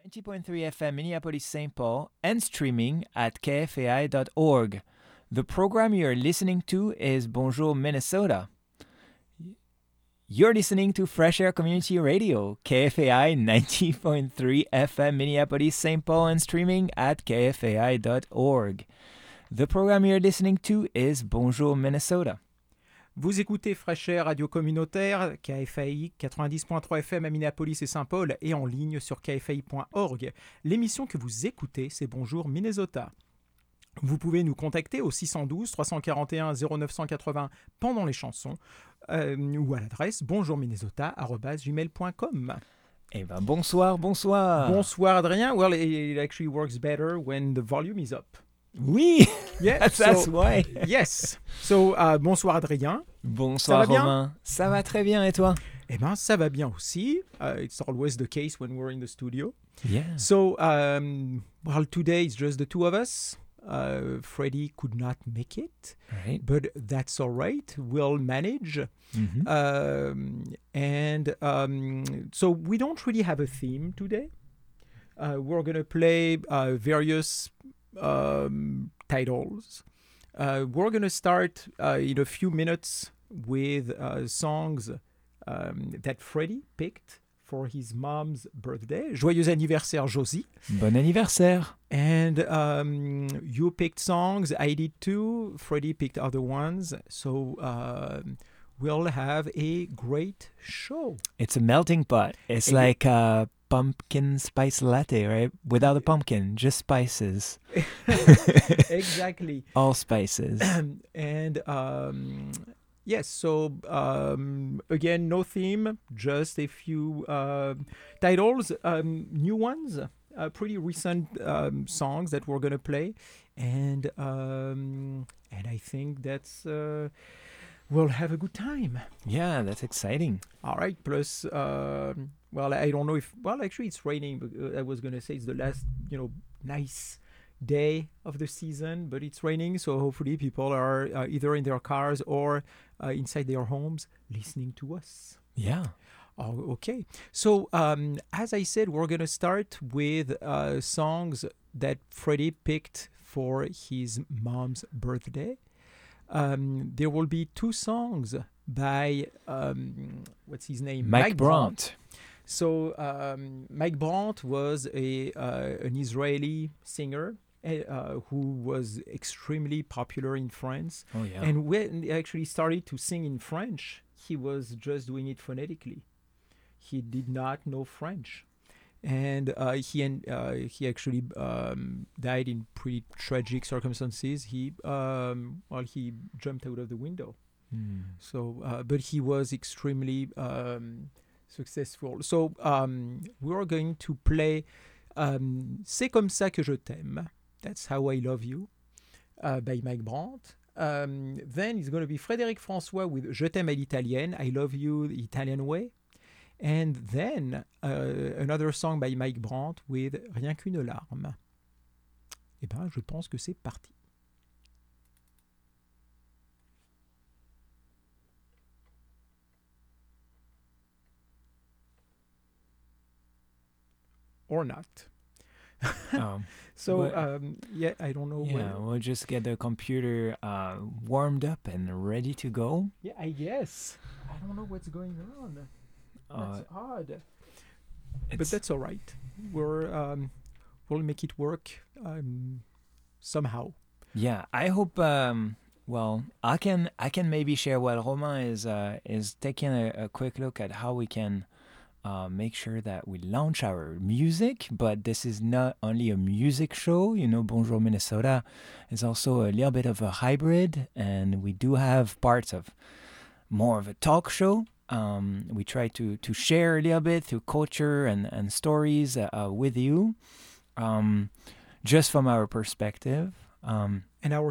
90.3 FM Minneapolis St. Paul and streaming at kfai.org. The program you're listening to is Bonjour Minnesota. You're listening to Fresh Air Community Radio, KFAI 90.3 FM Minneapolis St. Paul and streaming at kfai.org. The program you're listening to is Bonjour Minnesota. Vous écoutez Fresh Air Radio Communautaire, KFAI 90.3 FM à Minneapolis et Saint-Paul et en ligne sur kfai.org. L'émission que vous écoutez, c'est Bonjour Minnesota. Vous pouvez nous contacter au 612 341 0980 pendant les chansons ou à l'adresse bonjourminnesota@gmail.com. Eh ben bonsoir. Bonsoir Adrien. Well, it actually works better when the volume is up. Oui, Yeah, that's why. Yes. So, bonsoir Adrien. Bonsoir Ça va bien? Romain. Ça va très bien et toi? Eh bien, ça va bien aussi. It's always the case when we're in the studio. Yeah. So, well, today it's just the two of us. Freddie could not make it, Right. but that's all right. We'll manage. Mm-hmm. So we don't really have a theme today. We're going to play various titles. We're going to start in a few minutes with songs that Freddie picked for his mom's birthday. Joyeux anniversaire, Josie. Bon anniversaire. And you picked songs. I did too. Freddie picked other ones. So we'll have a great show. It's a melting pot. It's like a pumpkin spice latte, right? Without a pumpkin, just spices. Exactly. All spices. And yes, so again, no theme, just a few titles, new ones, pretty recent songs that we're gonna play, and I think that's we'll have a good time. Yeah, that's exciting. All right. Plus, well, I don't know if actually it's raining. But I was gonna say it's the last nice day of the season, but it's raining, so hopefully people are either in their cars or inside their homes listening to us. Yeah. Oh, okay. So as I said, we're going to start with songs that Freddie picked for his mom's birthday. There will be two songs by what's his name? Mike Brandt. So Mike Brandt was an Israeli singer who was extremely popular in France. Oh, yeah. And when he actually started to sing in French, he was just doing it phonetically. He did not know French. And he actually died in pretty tragic circumstances. He jumped out of the window. So, but he was extremely successful. So, we're going to play C'est comme ça que je t'aime. That's How I Love You by Mike Brandt. Then it's going to be Frédéric François with Je t'aime à l'italienne, I Love You the Italian Way. And then another song by Mike Brandt with Rien qu'une larme. Eh bien, je pense que c'est parti. Or not. So, yeah, I don't know. Yeah, we'll just get the computer warmed up and ready to go. Yeah, I guess. I don't know what's going on. That's odd. But that's all right. We'll make it work somehow. Yeah, I hope. Well, I can maybe share while Romain is taking a quick look at how we can make sure that we launch our music. But this is not only a music show. Bonjour Minnesota is also a little bit of a hybrid, and we do have parts of more of a talk show. We try to share a little bit through culture and stories with you, just from our perspective. And our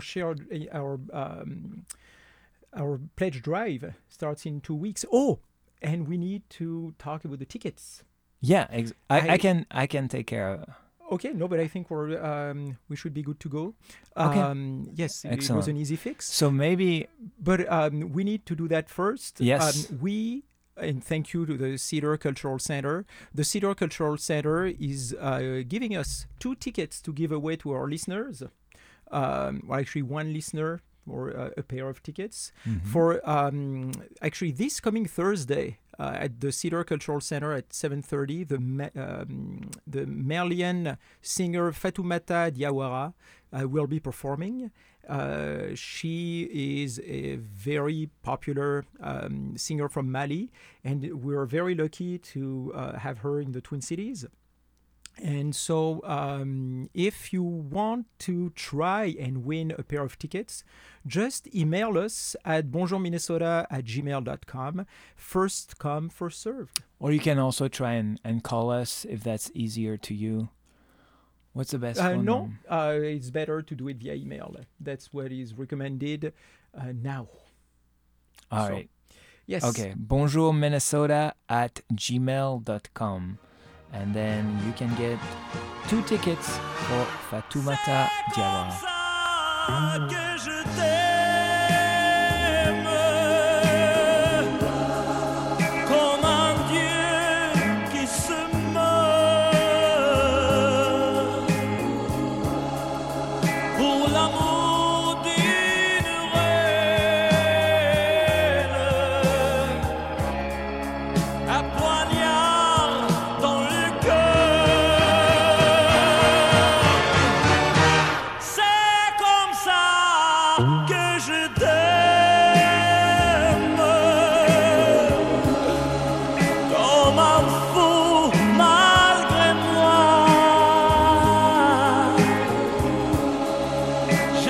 pledge drive starts in 2 weeks. Oh, and we need to talk about the tickets. Yeah, I can take care of it. Okay, no, but I think we should be good to go. Okay. Yes, Excellent. It was an easy fix. So maybe... But we need to do that first. Yes. We and thank you to the Cedar Cultural Center. The Cedar Cultural Center is giving us 2 tickets to give away to our listeners. Well, actually, one listener or a pair of tickets for actually this coming Thursday at the Cedar Cultural Center at 7:30. The Malian singer Fatoumata Diawara will be performing. She is a very popular singer from Mali, and we're very lucky to have her in the Twin Cities. And so if you want to try and win a pair of tickets, just email us at bonjourminnesota@gmail.com. First come, first served. Or you can also try and call us if that's easier to you. What's the best phone No, number? it's better to do it via email. That's what is recommended now. All right. Yes. Okay. bonjourminnesota@gmail.com. And then you can get 2 tickets for Fatoumata Diawara. Que je t'aime comme un Dieu qui se meurt pour l'amour d'une reine, un poignard dans le cœur. C'est comme ça que je t'aime, comme un fou malgré moi.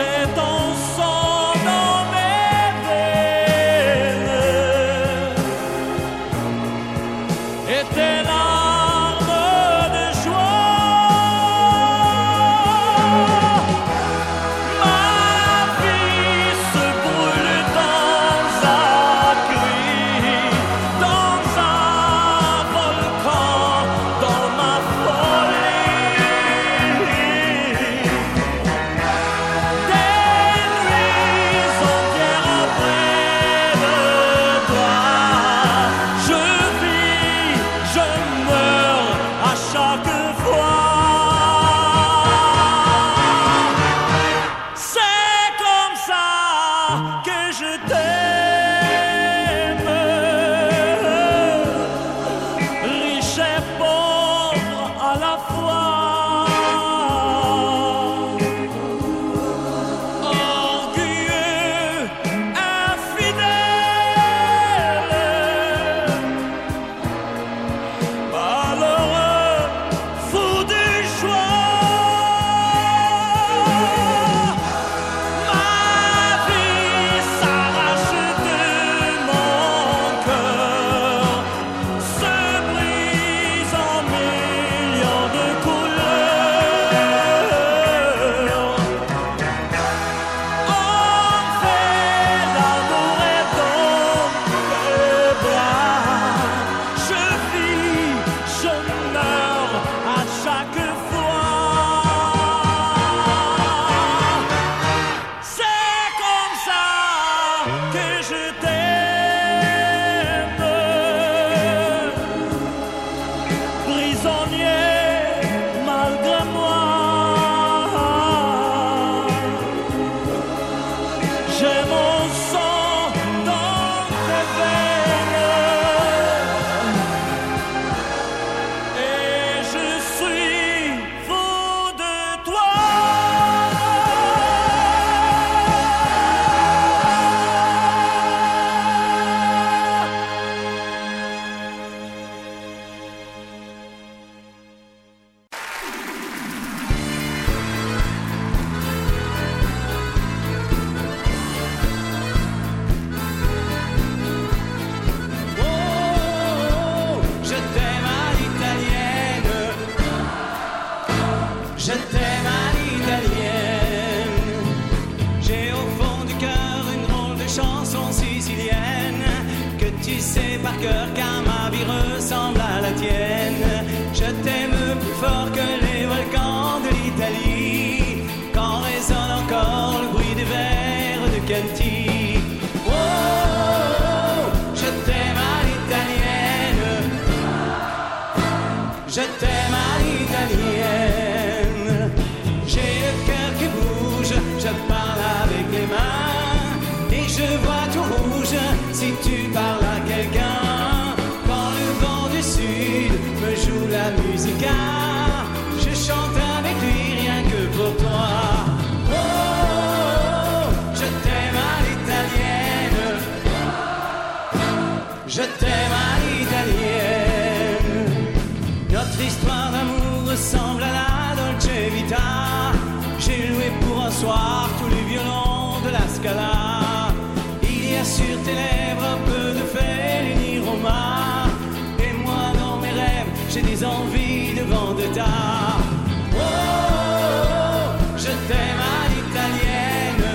soir tous les violons de la Scala. Il y a sur tes lèvres un peu de Fellini Roma. Et moi dans mes rêves, j'ai des envies de vendetta. Oh, je t'aime à l'italienne.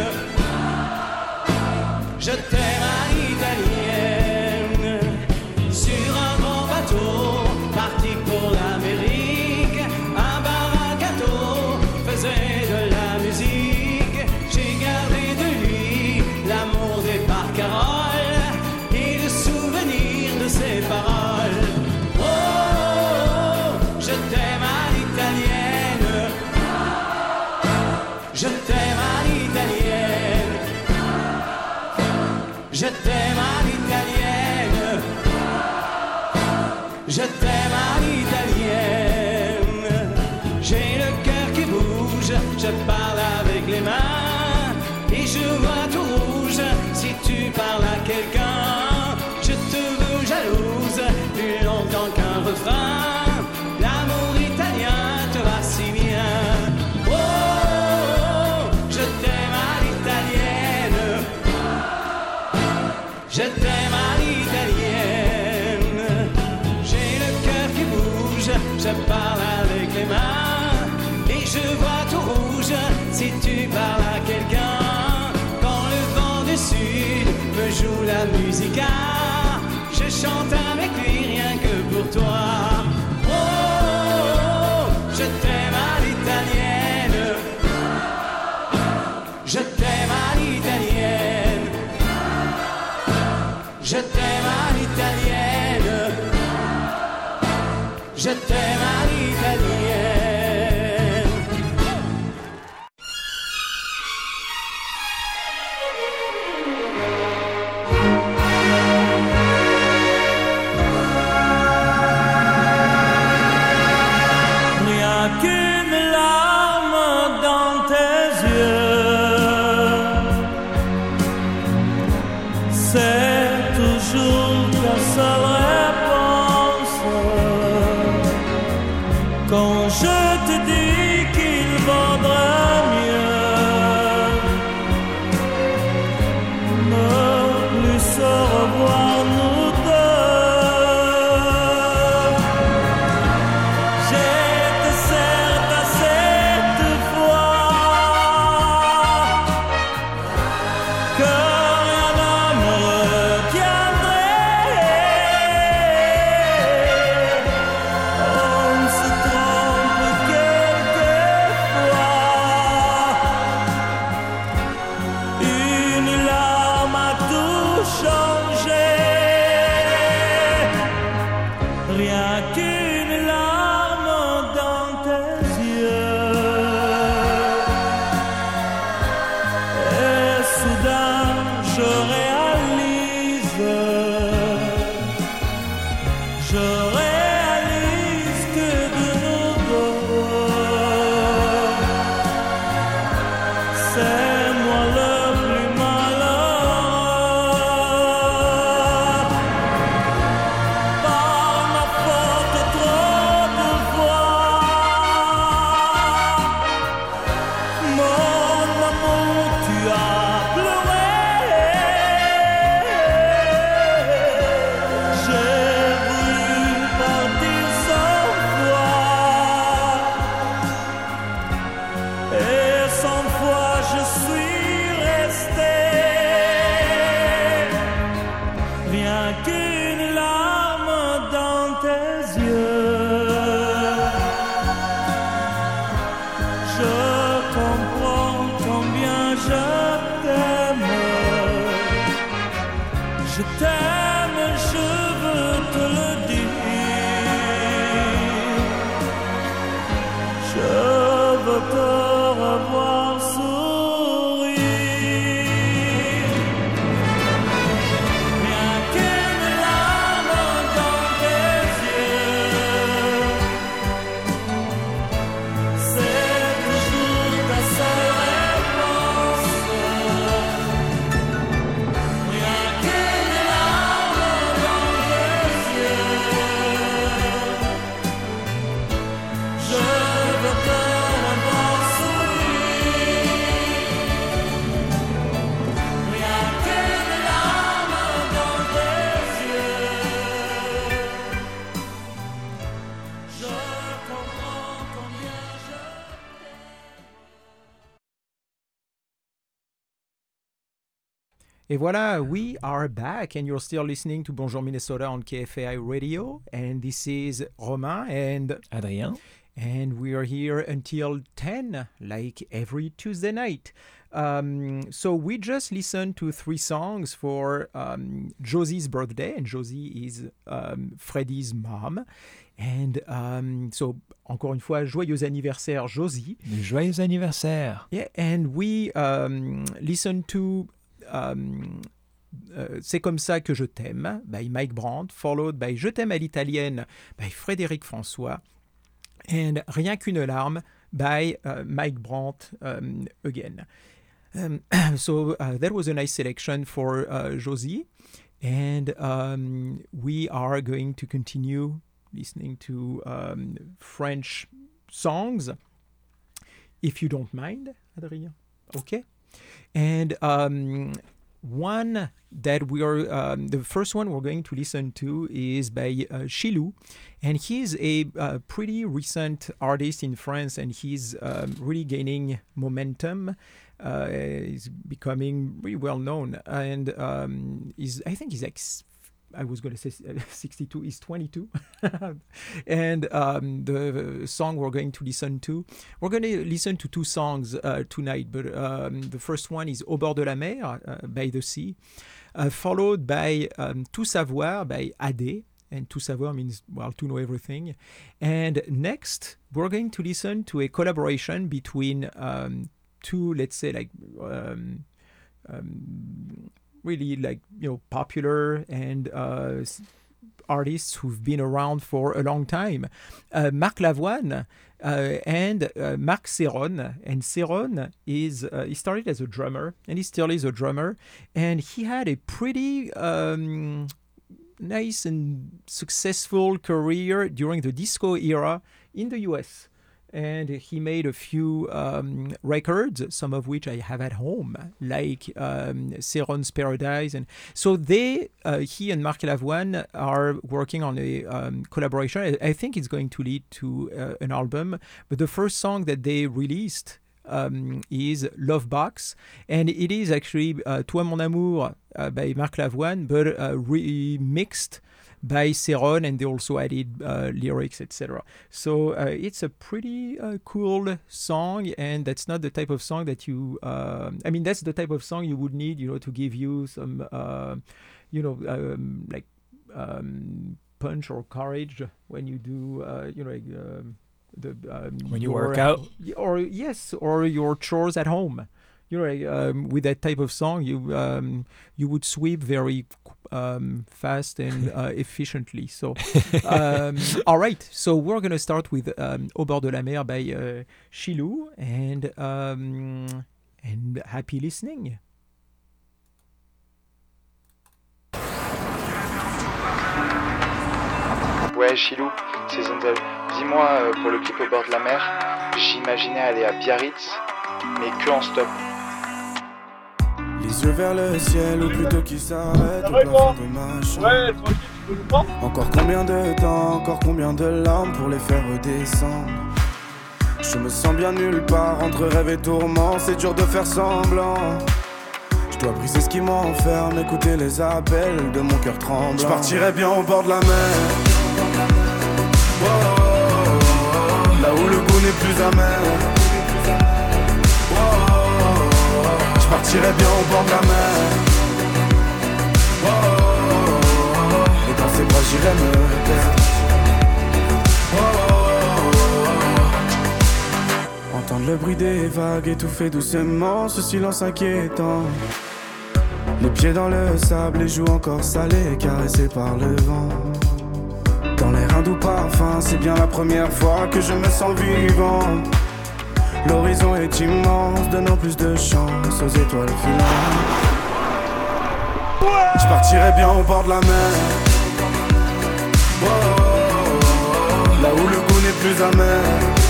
Je t'aime à l'italienne. Sur un grand bateau, parti pour l'Amérique, un bar à gâteau faisait de la musique. J'ai gardé de lui l'amour des paroles et le souvenir de ses paroles. Oh, je t'aime à l'italienne. Je t'aime à l'italienne. Je t'aime à l'italienne. Je t'aime à l'italienne. J'ai le cœur qui bouge, je parle avec les mains et je vois tout rouge si tu parles à quelqu'un. Je te veux jalouse plus longtemps qu'un refrain. L'amour italien te va si bien. Oh, je t'aime à l'italienne. Je t'aime à l'italienne. J'ai le cœur qui bouge, je parle avec les mains et je vois tout rouge si tu parles à quelqu'un. Quand le vent du sud me joue la musica, je chante avec lui rien que pour toi. Oh, je t'aime à l'italienne. Je t'aime à l'italienne. Je t'aime à l'italienne. Je t'aime à l'italienne. Rien qu'une larme dans tes yeux, c'est toujours la seule réponse. Quand je te dis qu'il vaudrait mieux ne plus se revoir nous deux, j'étais certes à cette fois que rien ne me retiendrait. On se trompe quelquefois. Une larme a tout changé. Rien qu'une larme dans tes yeux. Et soudain je réalise que de nous deux, c'est moi le plus malheureux. Par ma faute trop de fois, mon amour tu as pleuré. J'ai voulu partir sans toi, et sans fois je suis resté. Rien qu'une larme dans tes yeux. Je comprends combien je t'aime. Je t'aime, je veux te le dire. Je veux te revoir sourire. Rien qu'une larme dans tes yeux, c'est toujours ta seule réponse. Rien qu'une larme Et voilà, we are back, and you're still listening to Bonjour Minnesota on KFAI Radio, and this is Romain and Adrien. And we are here until 10, like every Tuesday night. So we just listened to 3 songs for Josie's birthday, and Josie is Freddie's mom. And so, encore une fois, joyeux anniversaire, Josie. Joyeux anniversaire. Yeah, and we listened to C'est comme ça que je t'aime, by Mike Brandt, followed by Je t'aime à l'italienne, by Frédéric François, and Rien qu'une larme, by Mike Brandt again. So that was a nice selection for Josie, and we are going to continue listening to French songs, if you don't mind, Adrien. Okay. And one that we are, the first one we're going to listen to is by Chilou, and he's a pretty recent artist in France, and he's really gaining momentum. He's becoming really well known, and I think he's like, I was going to say 62, he's 22. And the song we're going to listen to, we're going to listen to 2 songs tonight, but the first one is Au bord de la mer, by the sea, followed by Tout savoir by Ade. And tout savoir means, well, to know everything. And next, we're going to listen to a collaboration between 2, let's say, like, really, like, you know, popular and artists who've been around for a long time. Marc Lavoine and Marc Serron. And Serron is, he started as a drummer, and he still is a drummer. And he had a pretty nice and successful career during the disco era in the US. And he made a few records, some of which I have at home, like Serron's Paradise. And so he and Marc Lavoine are working on a collaboration. I think it's going to lead to an album. But the first song that they released is Love Box. And it is actually Toi mon amour by Marc Lavoine, but remixed by Serron, and they also added lyrics, etc. So it's a pretty cool song, and that's not the type of song that you... I mean, that's the type of song you would need, you know, to give you some, like punch or courage when you do, when you work out, or your chores at home. You know, with that type of song, you would sweep very fast and efficiently. So, all right. So we're gonna start with Au bord de la mer by Chilou, and happy listening. Ouais, Chilou, c'est Zenzel. Dis-moi, pour le clip Au bord de la mer, j'imaginais aller à Biarritz, mais que en stop. Les yeux vers le ciel, ou plutôt qui s'arrête au plafond de ma chambre. Encore combien de temps, encore combien de larmes pour les faire redescendre. Je me sens bien nulle part, entre rêve et tourment, c'est dur de faire semblant. Je dois briser ce qui m'enferme, écouter les appels de mon cœur tremblant. Je partirais bien au bord de la mer, oh, là où le goût n'est plus amer. Je partirais bien au bord de la mer, et dans ses bras j'irais me perdre. Entendre le bruit des vagues étouffer doucement ce silence inquiétant. Les pieds dans le sable, les joues encore salées, caressées par le vent. Dans l'air un doux parfum, c'est bien la première fois que je me sens vivant. L'horizon est immense, donnant plus de chance aux étoiles filantes. Je partirais bien au bord de la mer, oh, là où le goût n'est plus amer.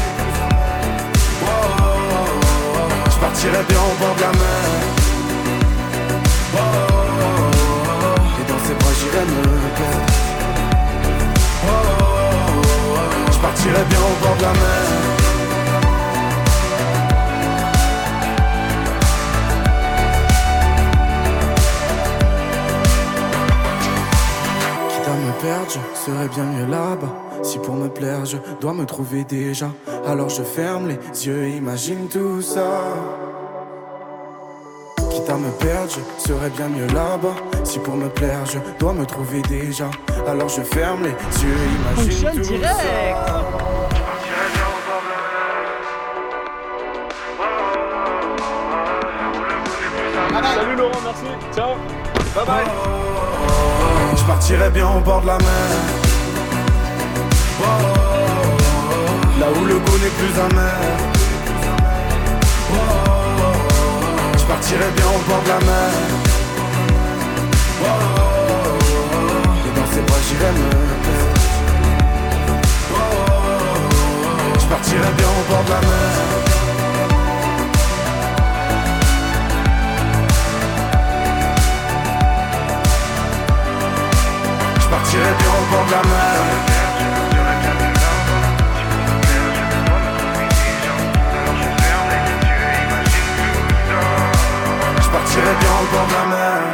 Oh, je partirais bien au bord de la mer, oh, et dans ses bras j'irais me perdre. Oh, je partirais bien au bord de la mer. perdre, je serais bien mieux là-bas. Si pour me plaire, je dois me trouver déjà, alors je ferme les yeux et imagine tout ça. Quitte à me perdre, je serais bien mieux là-bas. Si pour me plaire, je dois me trouver déjà, alors je ferme les yeux et imagine Fonctionne tout direct. ça. Salut Laurent, merci. Ciao. Bye bye. Je partirais bien au bord de la mer, là où le goût n'est plus amer. Je partirais bien au bord de la mer, et dans ses bras j'irais me perdre. Je partirais bien au bord de la mer. Je partirais bien au bord de la mer. Je partirais bien au bord de la mer.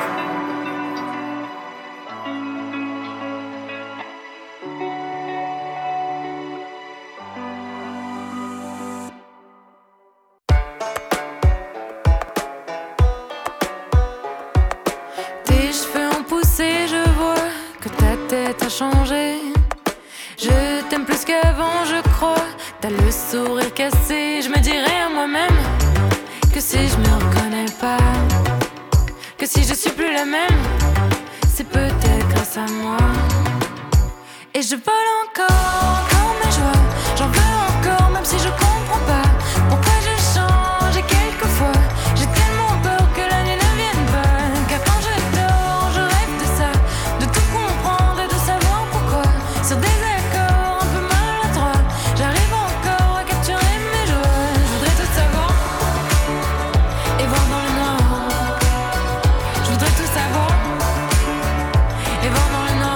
Tes cheveux ont poussé, je vois que ta tête a changé. Je t'aime plus qu'avant, je crois. T'as le sourire cassé. Je me dirais à moi-même que si je me reconnais pas, que si je suis plus la même, c'est peut-être grâce à moi. Et je vole encore mes joies. J'en veux encore, même si je comprends pas pourquoi je change. Et quelquefois, j'ai tellement peur que la nuit ne vienne pas. Car quand je dors, je rêve de ça, de tout comprendre et de savoir pourquoi. Sur des accords un peu maladroits, j'arrive encore à capturer mes joies. Je voudrais tout savoir et voir dans le noir. Je voudrais tout savoir et voir dans le noir.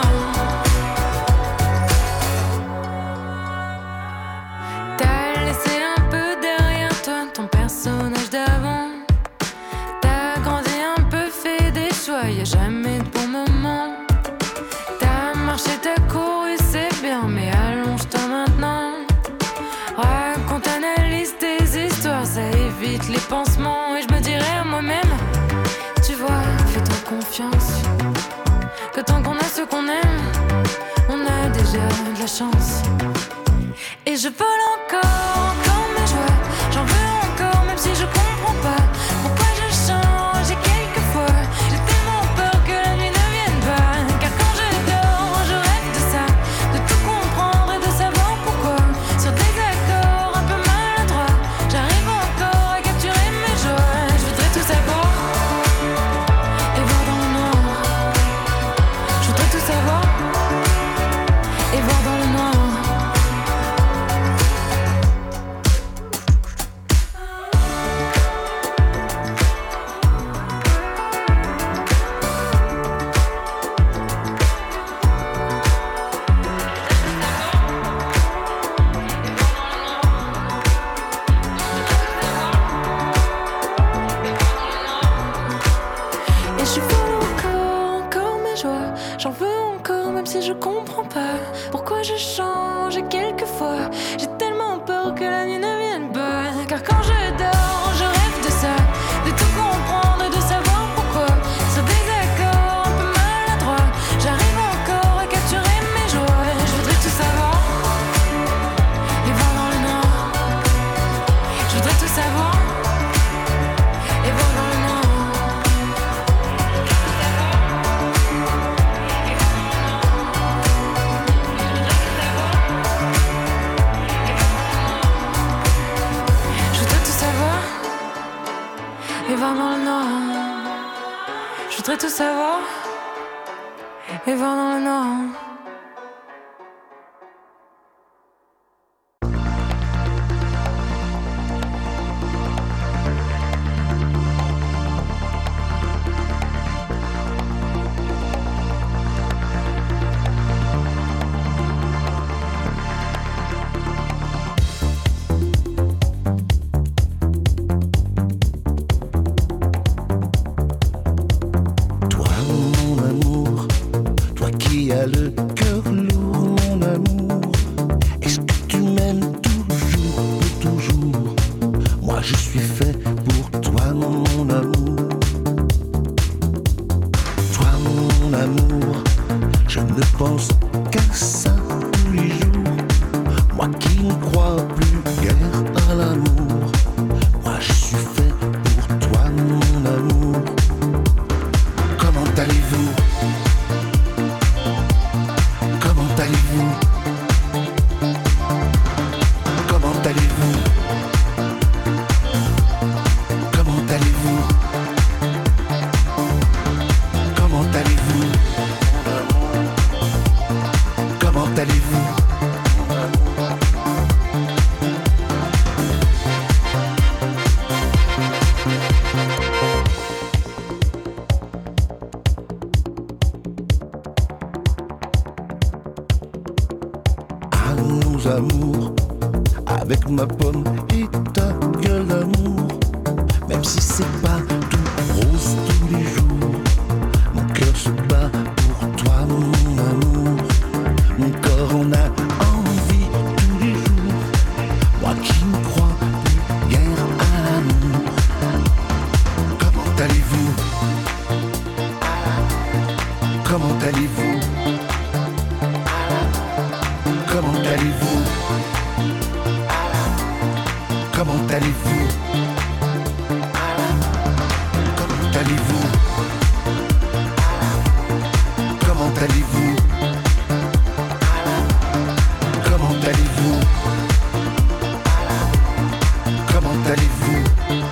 T'as laissé un peu derrière toi ton personnage d'avant. T'as grandi un peu, fait des choix, y'a jamais de bon moment. T'as marché, t'as couru, c'est bien, mais allonge-toi maintenant. Raconte, analyse tes histoires, ça évite les pansements. Et je me dirais à moi-même, tu vois, fais-toi confiance, que tant qu'on a ce qu'on aime, on a déjà de la chance. Et je vole encore mes joies. J'en veux encore, même si je comprends pas pourquoi je change. Et quelquefois, j'ai tellement peur que la nuit ne vienne pas. Car quand je dors, je rêve de ça, de tout comprendre et de savoir pourquoi. Sur des accords un peu maladroits, j'arrive encore à capturer mes joies. Je voudrais tout savoir et voir dans le noir. Je voudrais tout savoir et voir dans le noir. Et je vole encore mes joies. J'en veux encore, même si je comprends pas pourquoi je change. Et quelquefois, j'ai tellement peur que la nuit ne vienne pas. Car quand je dors, je rêve de ça, de tout comprendre et de savoir pourquoi. Sur des accords un peu maladroits, j'arrive encore à capturer mes joies. Je voudrais tout savoir et voir dans le noir. Je voudrais tout savoir et voir dans le noir. Je voudrais tout savoir et voir dans le noir. Je voudrais tout savoir et voir dans le noir. Toi mon amour, toi qui as le fait pour toi, mon amour. Toi, mon amour, je ne pense qu'à ça tous les jours. Moi qui ne crois plus guère à l'amour, moi je suis fait pour toi, mon amour. Comment allez-vous? Comment allez-vous? Comment allez-vous? Comment allez-vous? Comment allez-vous? Comment allez-vous? À nos amours, avec ma pomme et ta gueule d'amour, même si c'est pas tout rose tous les jours, mon cœur se bat pour toi, mon amour. Mon corps en a envie tous les jours, moi qui ne crois plus guère à l'amour. Comment allez-vous? Comment allez-vous? Comment allez-vous? Comment allez-vous? Comment allez-vous? Comment allez-vous? Comment allez-vous? Comment allez-vous?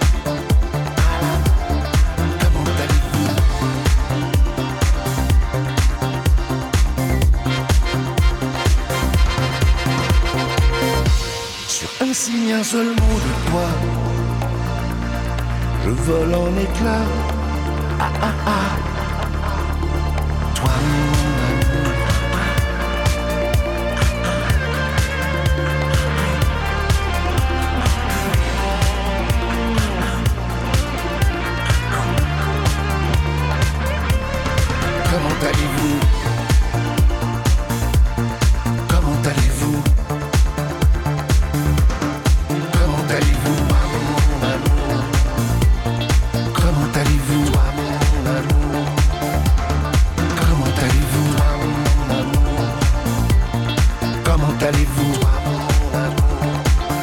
Comment allez-vous? Sur un signe, un seul mot de toi, je vole en éclats. Ah ah ah. Toi, mon amour. Comment allez-vous? Comment allez-vous? Comment allez-vous, mon amour? Comment allez-vous, toi, mon amour? Comment allez-vous, toi, mon amour? Comment allez-vous, toi, mon amour?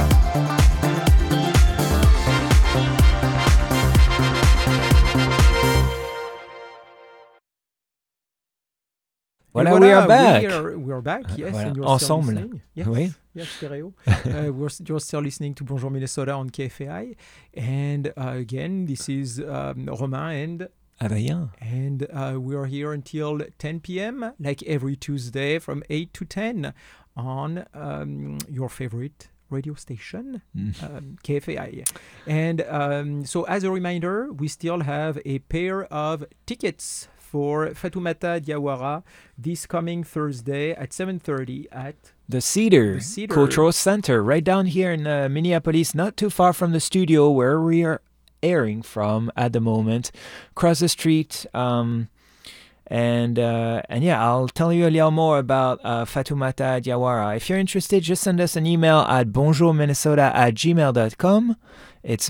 Voilà, we are back. We are back, yes. Voilà, And you're ensemble. Still listening. Yes, Oui. yes, stereo. You're still listening to Bonjour Minnesota on KFAI. And again, this is Romain Adrien. and we are here until 10 p.m., like every Tuesday from 8 to 10 on your favorite radio station, KFAI. And so as a reminder, we still have a pair of tickets for Fatoumata Diawara this coming Thursday at 7:30 at The Cedar, The Cedar. Cultural Center, right down here in Minneapolis, not too far from the studio where we are airing from at the moment, across the street. And yeah, I'll tell you a little more about Fatoumata Diawara. If you're interested, just send us an email at bonjourminnesota@gmail.com. It's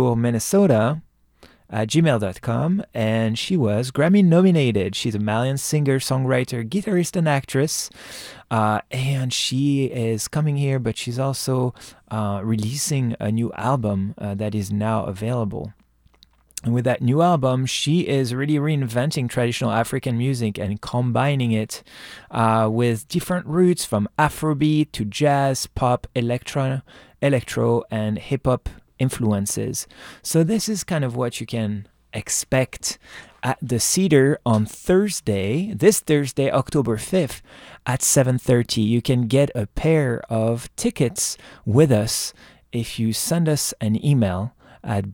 bonjourminnesota@gmail.com, and she was Grammy nominated. She's a Malian singer, songwriter, guitarist, and actress. And she is coming here, but she's also releasing a new album that is now available. And with that new album, she is really reinventing traditional African music and combining it with different roots from Afrobeat to jazz, pop, electro, and hip-hop influences. So this is kind of what you can expect at the Cedar on Thursday, this Thursday, October 5th at 7:30. You can get a pair of tickets with us if you send us an email at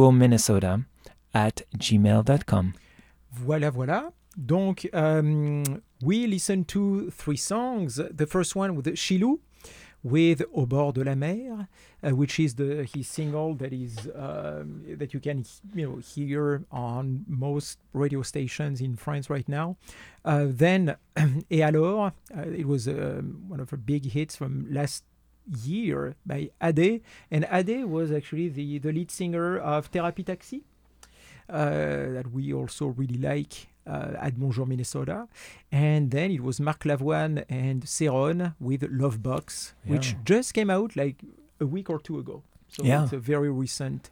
bonjourminnesota@gmail.com. Voilà. Donc, we listened to 3 songs. The first one with Chilou, with Au bord de la mer, which is his single that is that you can hear on most radio stations in France right now. Then Et alors, it was one of her big hits from last year by Ade, and Ade was actually the lead singer of Therapy Taxi, that we also really like at Bonjour Minnesota. And then it was Marc Lavoine and Céron with Lovebox, which just came out like a week or two ago. So it's a very recent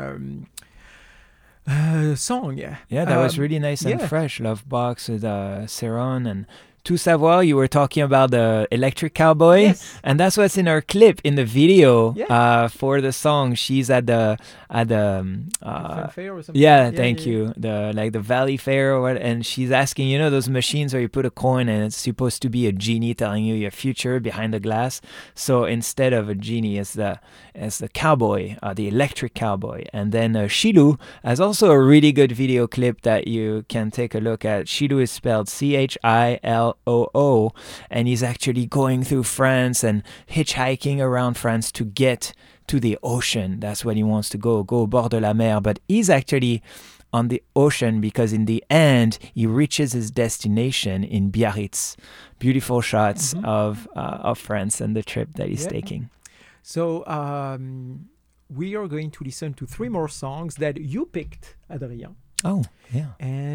song. Yeah, that was really nice and fresh. Lovebox with Céron and Tout Savoir. You were talking about the Electric Cowboy, and that's what's in our clip in the video for the song. She's at the fair or something. Thank you. The Valley Fair or what, and she's asking, you know, those machines where you put a coin and it's supposed to be a genie telling you your future behind the glass. So instead of a genie, it's the cowboy, the Electric Cowboy. And then Chilou has also a really good video clip that you can take a look at. Chilou is spelled Chiloo, and he's actually going through France and hitchhiking around France to get to the ocean. That's what he wants to go au bord de la mer. But he's actually on the ocean because in the end, he reaches his destination in Biarritz. Beautiful shots of France and the trip that he's taking. So we are going to listen to 3 more songs that you picked, Adrien. Oh, yeah.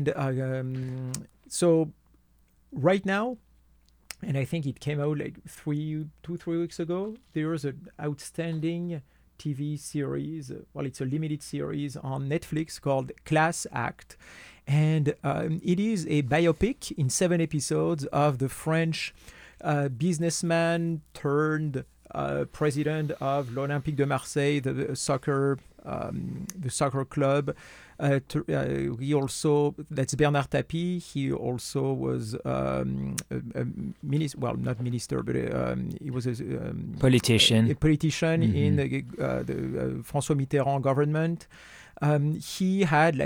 And so right now, and I think it came out like 3 weeks ago, there's an outstanding TV series. Well, it's a limited series on Netflix called Class Act. And it is a biopic in 7 episodes of the French businessman turned president of l'Olympique de Marseille, the soccer club. He also, that's Bernard Tapie. He also was a minister, well, not minister, but he was a politician. A politician in the François Mitterrand government. He had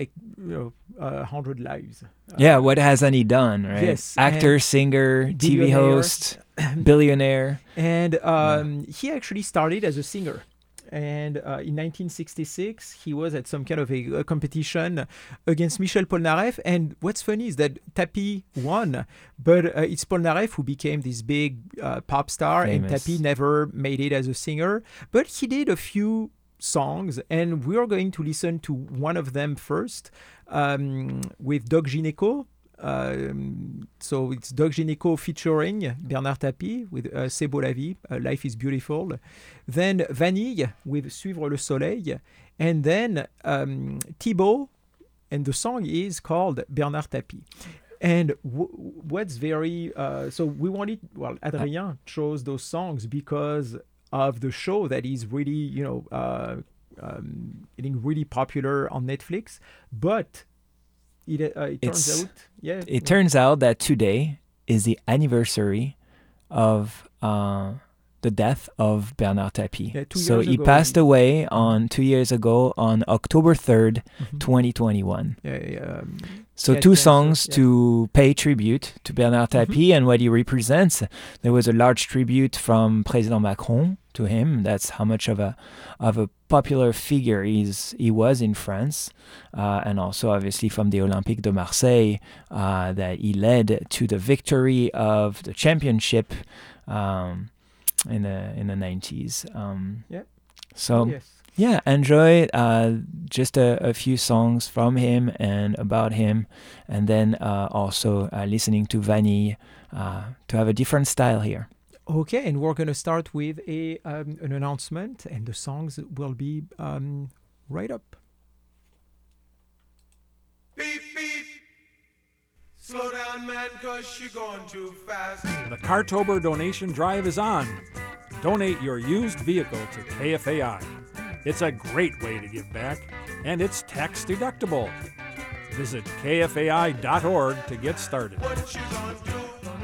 100 lives. What hasn't he done, right? Yes. Actor, singer, TV host, billionaire. And he actually started as a singer. And in 1966, he was at some kind of a competition against Michel Polnareff. And what's funny is that Tapie won, but it's Polnareff who became this big pop star. Famous. And Tapie never made it as a singer. But he did a few songs, and we're going to listen to one of them first with Doc Gineco. So it's Doc Gineco featuring Bernard Tapie with C'est beau la vie, Life is Beautiful. Then Vanille with Suivre le Soleil. And then Thibaut, and the song is called Bernard Tapie. And what's very... so we wanted... Well, Adrien chose those songs because of the show that is really, getting really popular on Netflix. But... It turns out that today is the anniversary of the death of Bernard Tapie. So he passed away 2 years ago on October 3rd, 2021. So 2 songs to pay tribute to Bernard Tapie and what he represents. There was a large tribute from President Macron to him. That's how much of a popular figure he was in France, and also obviously from the Olympique de Marseille that he led to the victory of the championship in the 90s. Enjoy just a few songs from him and about him, and then also listening to Vanille to have a different style here. Okay, and we're going to start with an announcement, and the songs will be right up. Beep, beep. Slow down, man, because you're going too fast. The Cartober donation drive is on. Donate your used vehicle to KFAI. It's a great way to give back, and it's tax deductible. Visit kfai.org to get started. What you gonna do?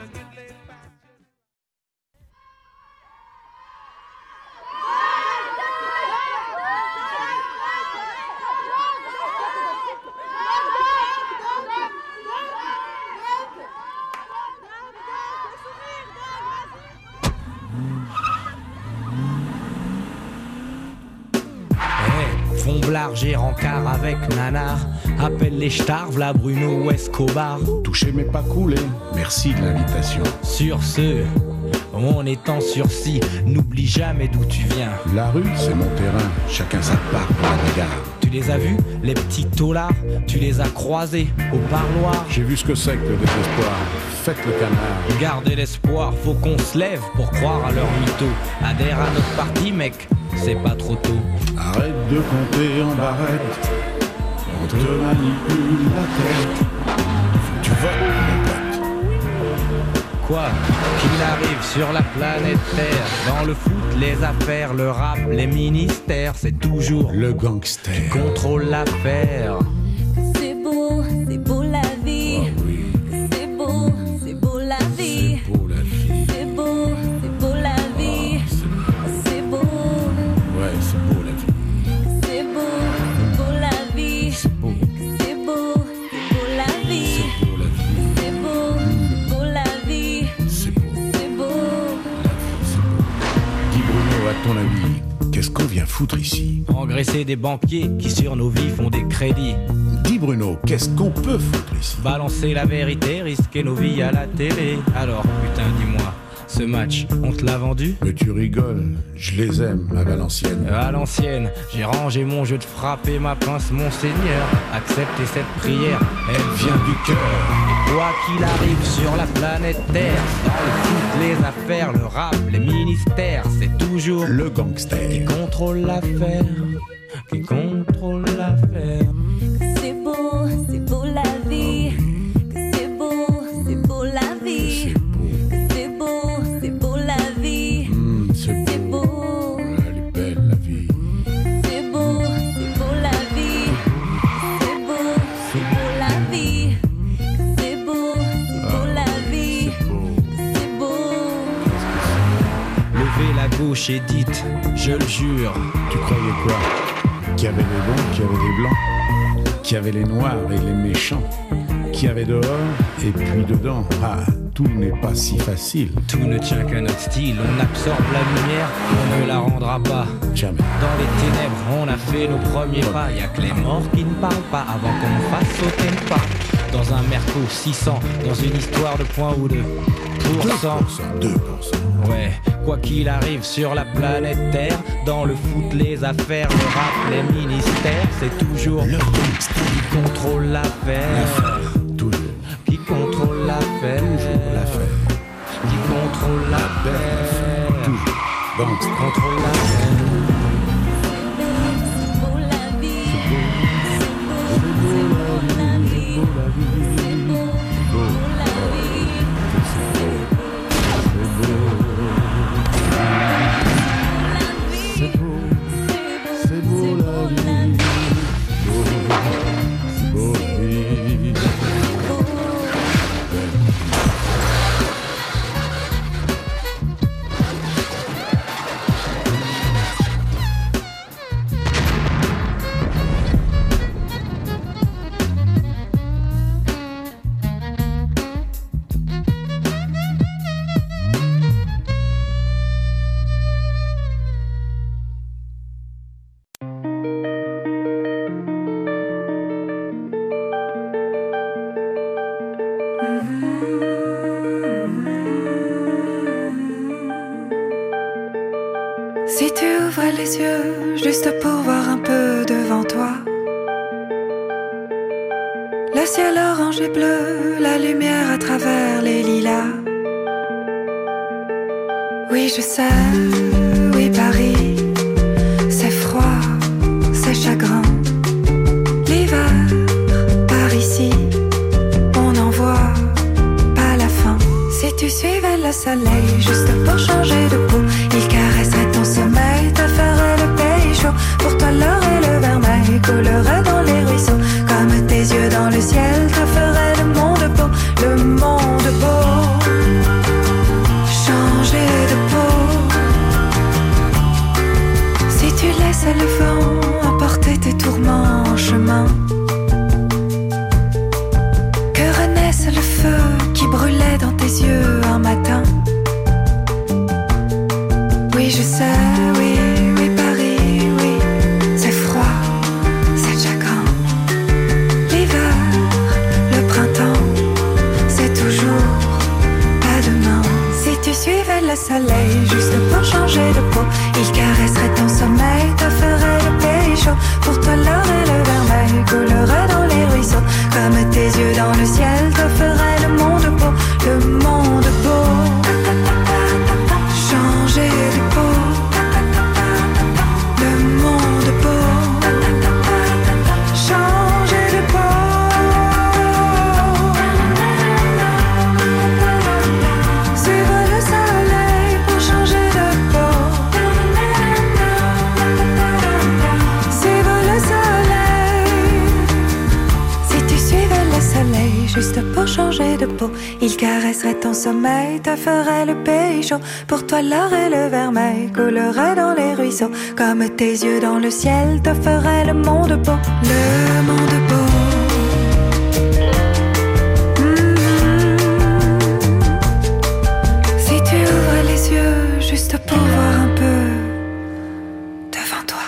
Fomblard, j'ai rencard avec Nanar. Appelle les Starves, la Bruno ou Escobar. Toucher mais pas couler, merci de l'invitation. Sur ce, on est en sursis. N'oublie jamais d'où tu viens. La rue, c'est mon terrain, chacun sa part pour la bagarre. Tu les as vus, les petits taulards? Tu les as croisés au parloir? J'ai vu ce que c'est que le désespoir. Faites le canard. Gardez l'espoir, faut qu'on se lève pour croire à leur mytho. Adhère à notre parti, mec, c'est pas trop tôt. Arrête de compter en barrette, on te manipule la tête. Faut que tu votes, mon pote. Quoi qu'il arrive sur la planète Terre, dans le foot, les affaires, le rap, les ministères, c'est toujours le gangster qui contrôle l'affaire. C'est beau la vie. Oh oui. C'est beau la vie. C'est beau la vie. C'est beau la vie. C'est beau. Ouais, c'est beau la vie. C'est beau la vie. C'est beau. C'est beau la vie. C'est beau la vie. C'est beau la vie. C'est beau. C'est beau. C'est beau. Dis Bruno, à ton avis, qu'est-ce qu'on vient foutre ici? Engraisser des banquiers qui sur nos vies font des crédits. Dis Bruno, qu'est-ce qu'on peut foutre ici? Balancer la vérité, risquer nos vies à la télé. Alors putain dis-moi, ce match, on te l'a vendu? Mais tu rigoles, je les aime à Valenciennes. À l'ancienne, j'ai rangé mon jeu de frapper ma pince, mon seigneur. Acceptez cette prière, elle vient du cœur. Et quoi qu'il arrive sur la planète Terre, dans le foot, les affaires, le rap, les ministères, c'est toujours le gangster qui contrôle l'affaire, qui contrôle l'affaire. C'est beau la vie. C'est beau la vie. C'est beau la vie. C'est beau. Elle est belle la vie. C'est beau la vie. C'est beau la vie. C'est beau la vie. C'est beau. Levez la gauche et dites, je le jure. Tu croyais quoi? Qu'il y avait les bons, qu'il y avait les blancs, qu'il y avait les noirs et les méchants, qu'il y avait dehors et puis dedans. Ah, tout n'est pas si facile. Tout ne tient qu'à notre style. On absorbe la lumière, on ne la rendra pas. Jamais. Dans les ténèbres, on a fait nos premiers pas. Y'a que les morts qui ne parlent pas avant qu'on fasse sauter le pas. Dans un Merco 600, dans une histoire de point ou de pourcent. 2%. Ouais, quoi qu'il arrive sur la planète Terre, dans le foot, les affaires, le rap, les ministères, c'est toujours le gangster qui contrôle l'affaire. Toujours. Qui contrôle l'affaire. Toujours l'affaire. Qui contrôle l'affaire. Toujours. Gangster. Contrôle l'affaire. Si tu ouvrais les yeux juste pour voir un peu devant toi, le ciel orange et bleu, la lumière à travers les lilas. Oui, je sais, oui, Paris, c'est froid, c'est chagrin. L'hiver, par ici, on n'en voit pas la fin. Si tu suivais le soleil juste pour changer de peau, il caresserait ton sommeil, te ferait le pays chaud. Pour toi l'or et le vermeil coulerait dans les ruisseaux. Comme tes yeux dans le ciel te ferait le monde beau. Le monde beau. Changer de peau. Si tu laisses le vent emporter tes tourments en chemin, que renaisse le feu qui brûlait dans tes yeux un matin. dans le ciel te ferait le monde beau, le monde beau. Changer de peau, le monde beau. Changer de peau. Suivre le soleil pour changer de peau. Suivre le soleil. Si tu suivais le soleil juste pour changer de peau, il caresserait ton sommeil, te ferait le pays chaud. Pour toi l'or et le vermeil coulerait dans les ruisseaux. Comme tes yeux dans le ciel te ferait le monde beau, le monde beau. Si tu ouvres les yeux juste pour voir un peu devant toi.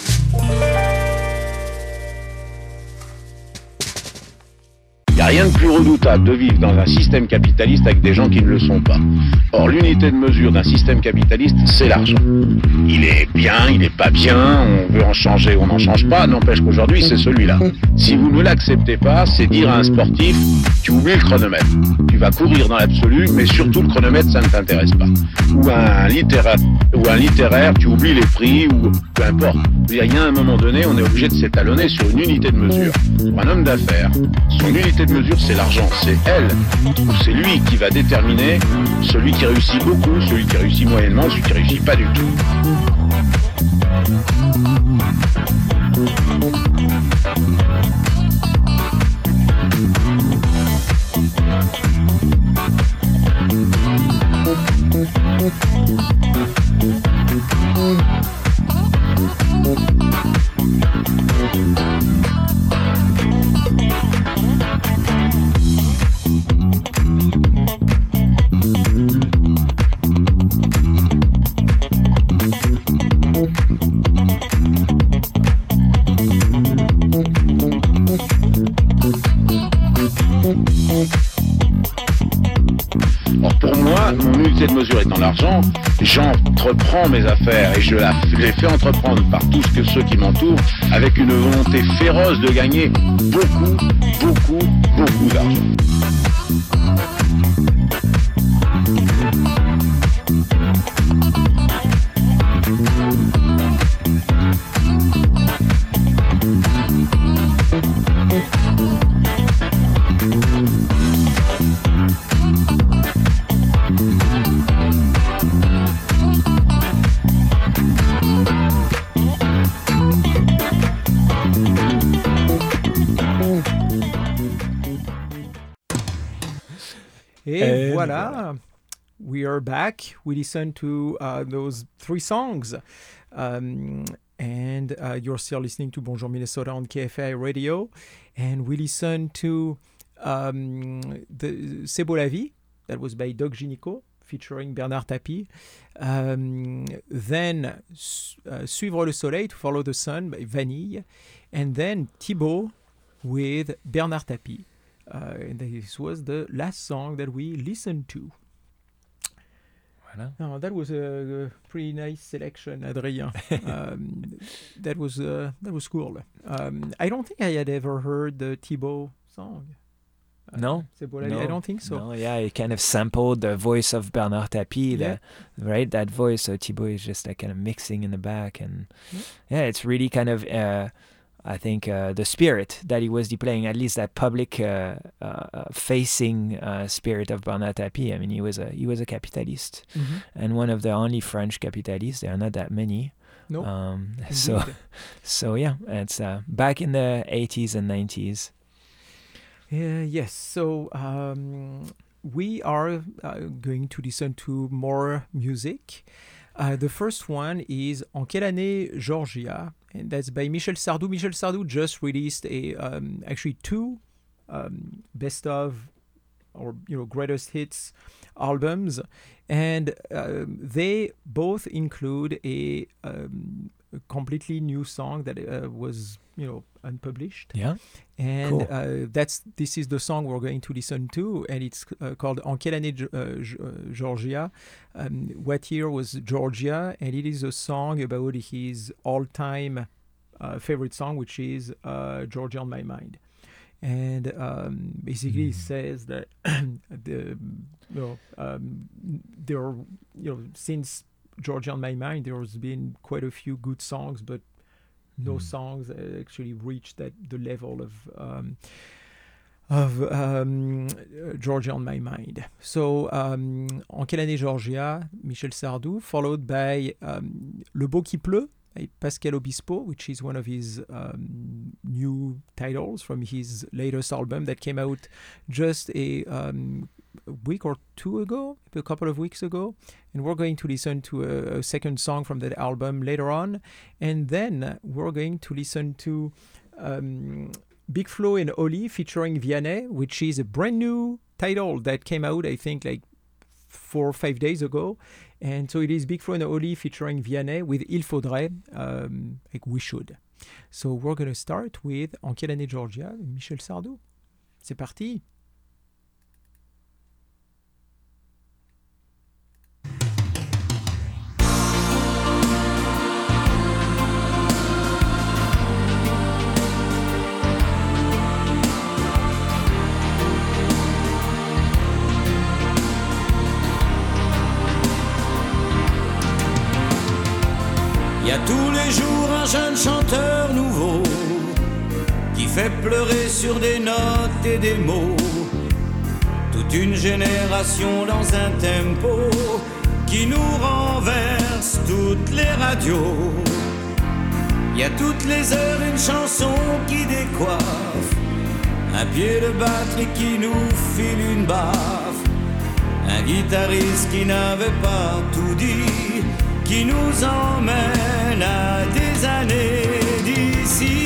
Il n'y a rien de plus redoutable de vivre dans un système capitaliste avec des gens qui ne le sont pas. Or, l'unité de mesure d'un système capitaliste, c'est l'argent. Il est bien, il n'est pas bien, on veut en changer, on n'en change pas, n'empêche qu'aujourd'hui, c'est celui-là. Si vous ne l'acceptez pas, c'est dire à un sportif, tu oublies le chronomètre. Tu vas courir dans l'absolu, mais surtout le chronomètre, ça ne t'intéresse pas. Ou un littéraire, tu oublies les prix, ou peu importe. Il y a un moment donné, on est obligé de s'étalonner sur une unité de mesure. Pour un homme d'affaires, son unité de mesure, c'est l'argent. C'est elle, ou c'est lui qui va déterminer celui qui réussit beaucoup, celui qui réussit moyennement, celui qui réussit pas du tout. Or pour moi, mon unité de mesure étant l'argent, j'entreprends mes affaires et je les fais entreprendre par tous ceux qui m'entourent avec une volonté féroce de gagner beaucoup, beaucoup, beaucoup d'argent. Et voilà, we are back. We listened to those 3 songs. And you're still listening to Bonjour Minnesota on KFI Radio. And we listened to C'est beau la vie, that was by Doc Gynéco, featuring Bernard Tapie. Then Suivre le soleil, To Follow the Sun by Vanille. And then Thibaut with Bernard Tapie. And this was the last song that we listened to. Voilà. Oh, that was a pretty nice selection, Adrien. That was cool. I don't think I had ever heard the Thibaut song. No, I don't think so. No, yeah, it kind of sampled the voice of Bernard Tapie, right? That voice. So Thibaut is just like kind of mixing in the back, and yeah, it's really kind of. I think the spirit that he was displaying, at least that public facing spirit of Bernard Tapie. I mean, he was a capitalist, and one of the only French capitalists. There are not that many. No. So yeah, it's back in the 80s and 90s. Yes. So we are going to listen to more music. The first one is En quelle année Georgia? And that's by Michel Sardou. Michel Sardou just released actually 2 best of or greatest hits albums, and they both include a completely new song that was unpublished. Yeah, and cool. This is the song we're going to listen to, and it's called En quelle année Georgia? What year was Georgia? And it is a song about his all-time favorite song, which is Georgia on My Mind. And basically it says that since Georgia on My Mind, there's been quite a few good songs, but no songs actually reached the level of Georgia on My Mind. So, En quelle année Georgia, Michel Sardou, followed by Le Beau qui pleut by Pascal Obispo, which is one of his new titles from his latest album that came out just a week or two ago, a couple of weeks ago. And we're going to listen to a second song from that album later on. And then we're going to listen to Big Flo and Oli featuring Vianney, which is a brand new title that came out, I think, like 4 or 5 days ago. And so it is Big Flo and Oli featuring Vianney with Il Faudrait, like We Should. So we're going to start with En quelle année Georgia, Michel Sardou. C'est parti. Il y a tous les jours un jeune chanteur nouveau qui fait pleurer sur des notes et des mots toute une génération dans un tempo qui nous renverse toutes les radios. Il y a toutes les heures une chanson qui décoiffe, un pied de batterie qui nous file une baffe, un guitariste qui n'avait pas tout dit, qui nous emmène à des années d'ici.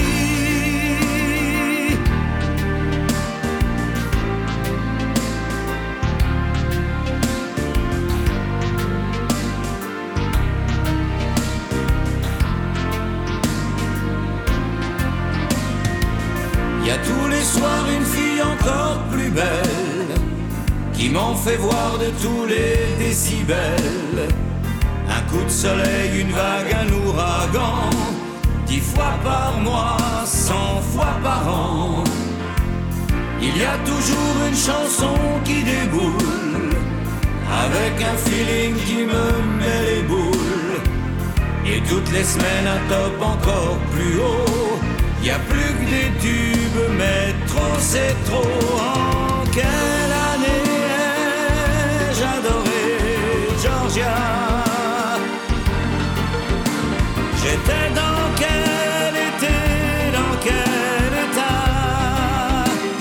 Il y a tous les soirs une fille encore plus belle qui m'en fait voir de tous les décibels. Un coup de soleil, une vague, un ouragan, 10 fois par mois, 100 fois par an. Il y a toujours une chanson qui déboule, avec un feeling qui me met les boules. Et toutes les semaines un top encore plus haut. Y a plus que des tubes, mais trop c'est trop. En quelle année ai-je adoré Georgia? J'étais dans quel été, dans quel état?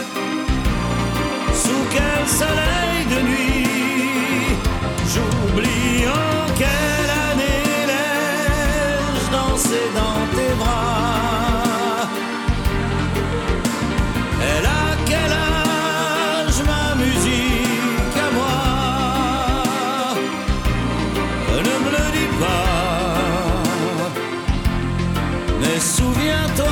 Sous quel soleil de nuit? J'oublie en quelle année l'ai-je dansé dans tes bras? Elle a quel âge, ma musique à moi? Ne me le dis pas, mais souviens-toi.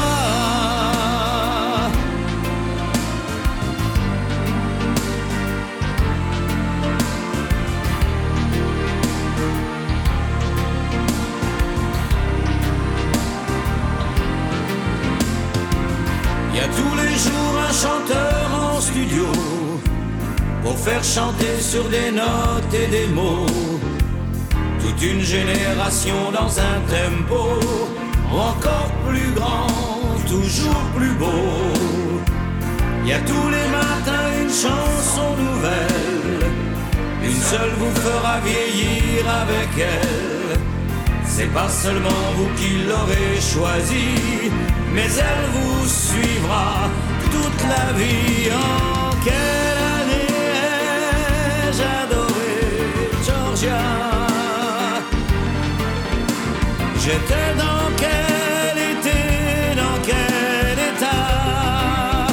Il y a tous les jours un chanteur en studio pour faire chanter sur des notes et des mots toute une génération dans un tempo encore plus grand, toujours plus beau. Il y a tous les matins une chanson nouvelle, une seule vous fera vieillir avec elle. C'est pas seulement vous qui l'aurez choisie, mais elle vous suivra toute la vie. En quelle année ai-je adoré Georgia? J'étais dans quel été, dans quel état?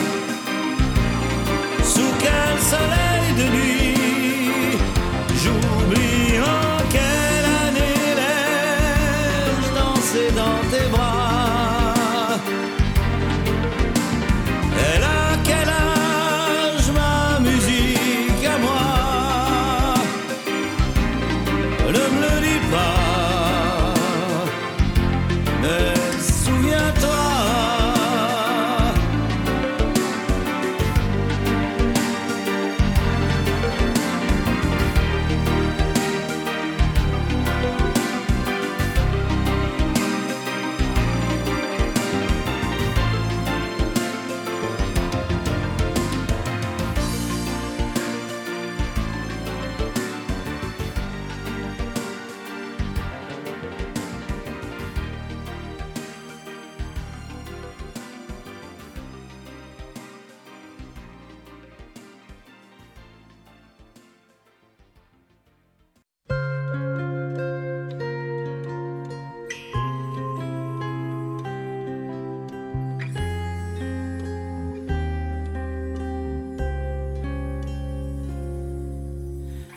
Sous quel soleil de nuit? J'oublie en quelle année l'ai-je dansé dans tes bras? Elle a quel âge?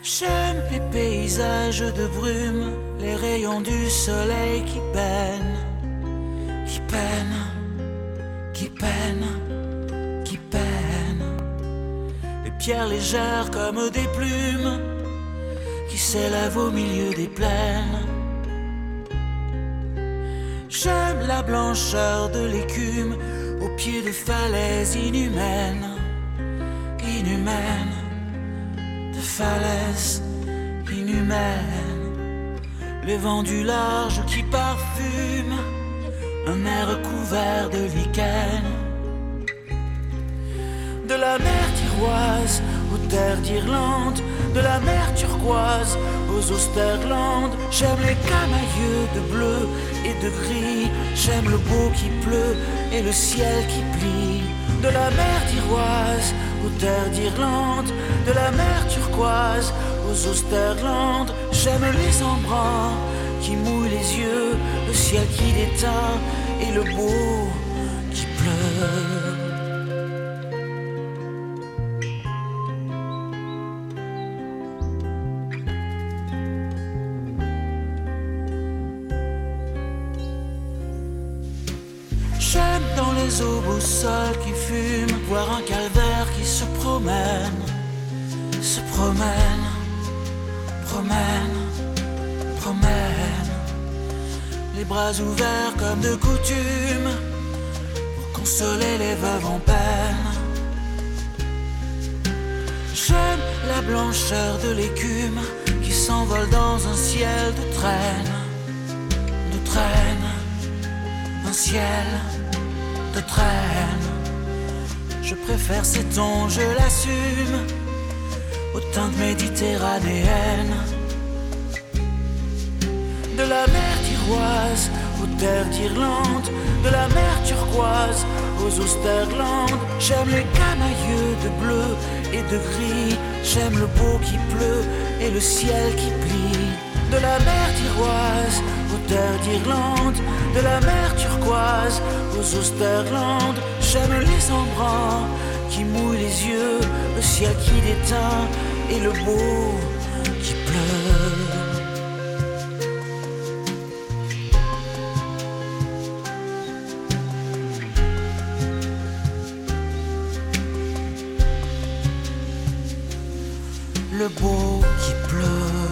J'aime les paysages de brume, les rayons du soleil qui peinent, qui peinent, qui peinent, qui peinent. Les pierres légères comme des plumes qui s'élèvent au milieu des plaines. J'aime la blancheur de l'écume au pied de falaises inhumaines, inhumaines, de falaises inhumaines. Le vent du large qui parfume un air couvert de lichen. De la mer tiroise aux terres d'Irlande, de la mer turquoise aux Austerlandes. J'aime les camailleux de bleu et de gris. J'aime le beau qui pleut et le ciel qui plie. De la mer tiroise aux terres d'Irlande, de la mer turquoise aux Austerlandes. J'aime les embruns qui mouillent les yeux, le ciel qui déteint et le beau qui pleut. J'aime dans les eaux boussoles qui fument, voir un calvaire qui se promène, se promène, promène, promène. Les bras ouverts comme de coutume, pour consoler les veuves en peine. J'aime la blancheur de l'écume qui s'envole dans un ciel de traîne, de traîne, un ciel de traîne. Je préfère ces tons, je l'assume, aux teintes méditerranéennes. De la mer tiroise aux terres d'Irlande, de la mer turquoise aux Austerlandes. J'aime les camailleux de bleu et de gris. J'aime le beau qui pleut et le ciel qui plie. De la mer tiroise aux terres d'Irlande, de la mer turquoise aux Austerlandes. J'aime les embruns qui mouillent les yeux, le ciel qui déteint et le beau qui pleut. Le beau qui pleut.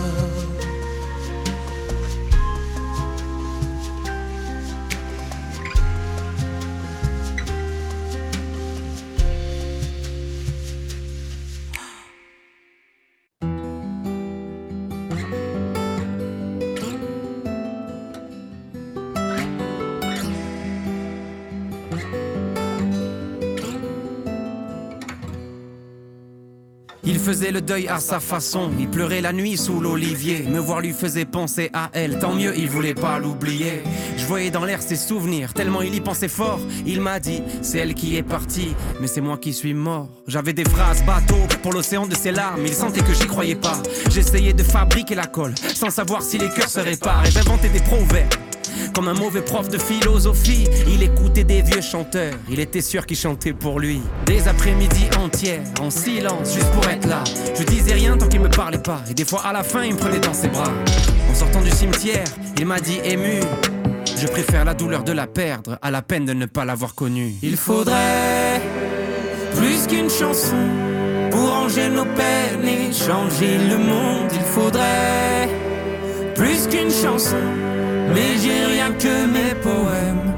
Il faisait le deuil à sa façon, il pleurait la nuit sous l'olivier. Me voir lui faisait penser à elle, tant mieux il voulait pas l'oublier. Je voyais dans l'air ses souvenirs, tellement il y pensait fort. Il m'a dit, c'est elle qui est partie, mais c'est moi qui suis mort. J'avais des phrases bateau pour l'océan de ses larmes, il sentait que j'y croyais pas. J'essayais de fabriquer la colle, sans savoir si les cœurs se réparent. Et j'inventais des proverbes, comme un mauvais prof de philosophie. Il écoutait des vieux chanteurs, il était sûr qu'ils chantaient pour lui. Des après-midi entières, en silence, juste pour être là. Je disais rien tant qu'il me parlait pas, et des fois à la fin il me prenait dans ses bras. En sortant du cimetière, il m'a dit ému, je préfère la douleur de la perdre à la peine de ne pas l'avoir connue. Il faudrait plus qu'une chanson pour ranger nos peines et changer le monde. Il faudrait plus qu'une chanson, mais j'ai rien que mes poèmes.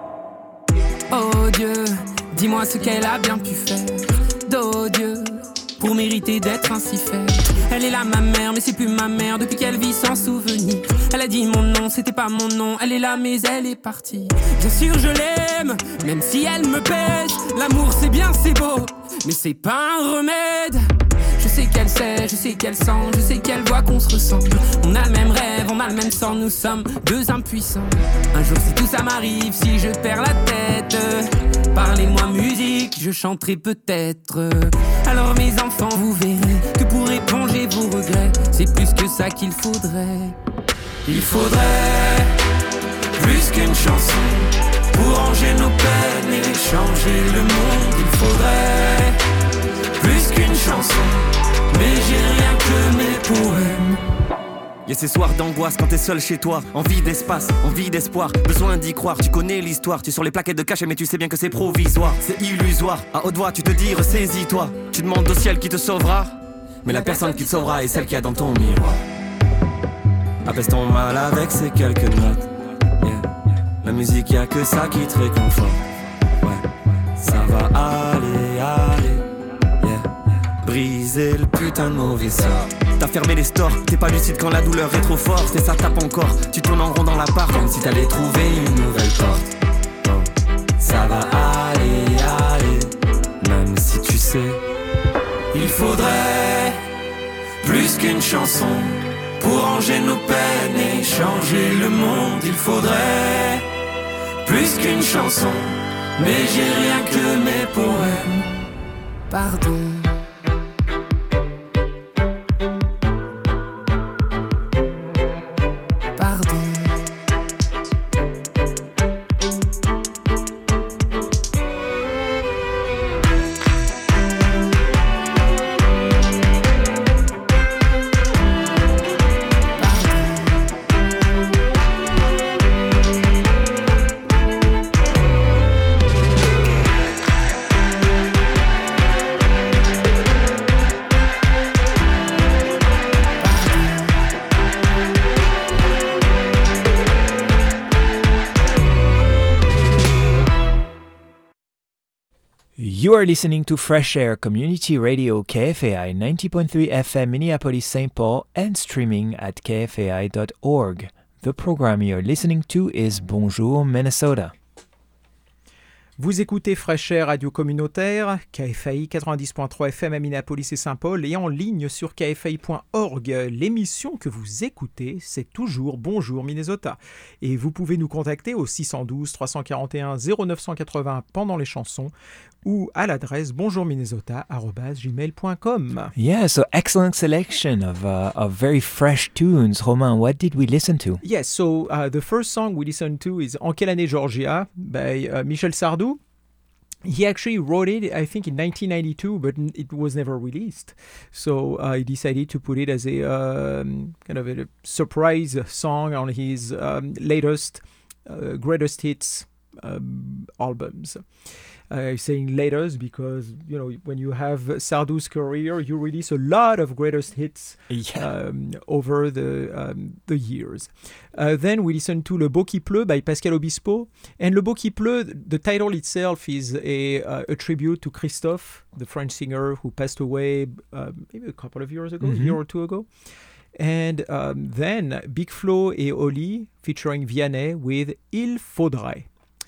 Oh Dieu, dis-moi ce qu'elle a bien pu faire, d'odieux, Dieu, pour mériter d'être ainsi faite. Elle est là ma mère, mais c'est plus ma mère depuis qu'elle vit sans souvenir. Elle a dit mon nom, c'était pas mon nom. Elle est là mais elle est partie. Bien sûr je l'aime, même si elle me pèse. L'amour c'est bien, c'est beau, mais c'est pas un remède. Je sais qu'elle sait, je sais qu'elle sent, je sais qu'elle voit qu'on se ressemble. On a le même rêve, on a le même sang, nous sommes deux impuissants. Un jour si tout ça m'arrive, si je perds la tête, parlez-moi musique, je chanterai peut-être. Alors mes enfants, vous verrez que pour éponger vos regrets, c'est plus que ça qu'il faudrait. Il faudrait plus qu'une chanson pour ranger nos peines et changer le monde. Il faudrait plus qu'une chanson, mais j'ai rien que mes Y'a ces soirs d'angoisse quand t'es seul chez toi. Envie d'espace, envie d'espoir, besoin d'y croire. Tu connais l'histoire, tu es sur les plaquettes de cachet, mais tu sais bien que c'est provisoire. C'est illusoire, à haute voix tu te dis ressaisis-toi. Tu demandes au ciel qui te sauvera, mais la personne qui te sauvera est celle qu'il y a dans ton miroir. Apaise ton mal avec ces quelques notes. Yeah. La musique, y'a que ça qui te réconforte. Ouais, ça va aller. Yeah. Briser le putain de mauvais sort. T'as fermé les stores, t'es pas lucide quand la douleur est trop forte. Et ça tape encore, tu tournes en rond dans l'appart comme si t'allais trouver une nouvelle porte. Oh. Ça va aller, même si tu sais. Il faudrait plus qu'une chanson pour ranger nos peines et changer le monde. Il faudrait plus qu'une chanson, mais j'ai rien que mes poèmes. Pardon. You are listening to Fresh Air Community Radio KFAI 90.3 FM Minneapolis St. Paul and streaming at kfai.org. The program you're listening to is Bonjour Minnesota. Vous écoutez Fresh Air Radio Communautaire, KFAI 90.3 FM à Minneapolis et Saint-Paul et en ligne sur kfai.org. L'émission que vous écoutez, c'est toujours Bonjour Minnesota. Et vous pouvez nous contacter au 612 341 0980 pendant les chansons ou à l'adresse bonjourminnesota@gmail.com. Yeah, so excellent selection of very fresh tunes. Romain, what did we listen to? Yes, so the first song we listened to is En quelle année Georgia by Michel Sardou. He actually wrote it, I think, in 1992, but it was never released. So he decided to put it as a kind of a surprise song on his latest greatest hits albums. Saying latest because, you know, when you have Sardou's career, you release a lot of greatest hits over the years. Then we listen to Le Beau qui pleut by Pascal Obispo. And Le Beau qui pleut, the title itself is a tribute to Christophe, the French singer who passed away maybe a couple of years ago, a year or two ago. And then Big Flo et Oli featuring Vianney with Il faudrait.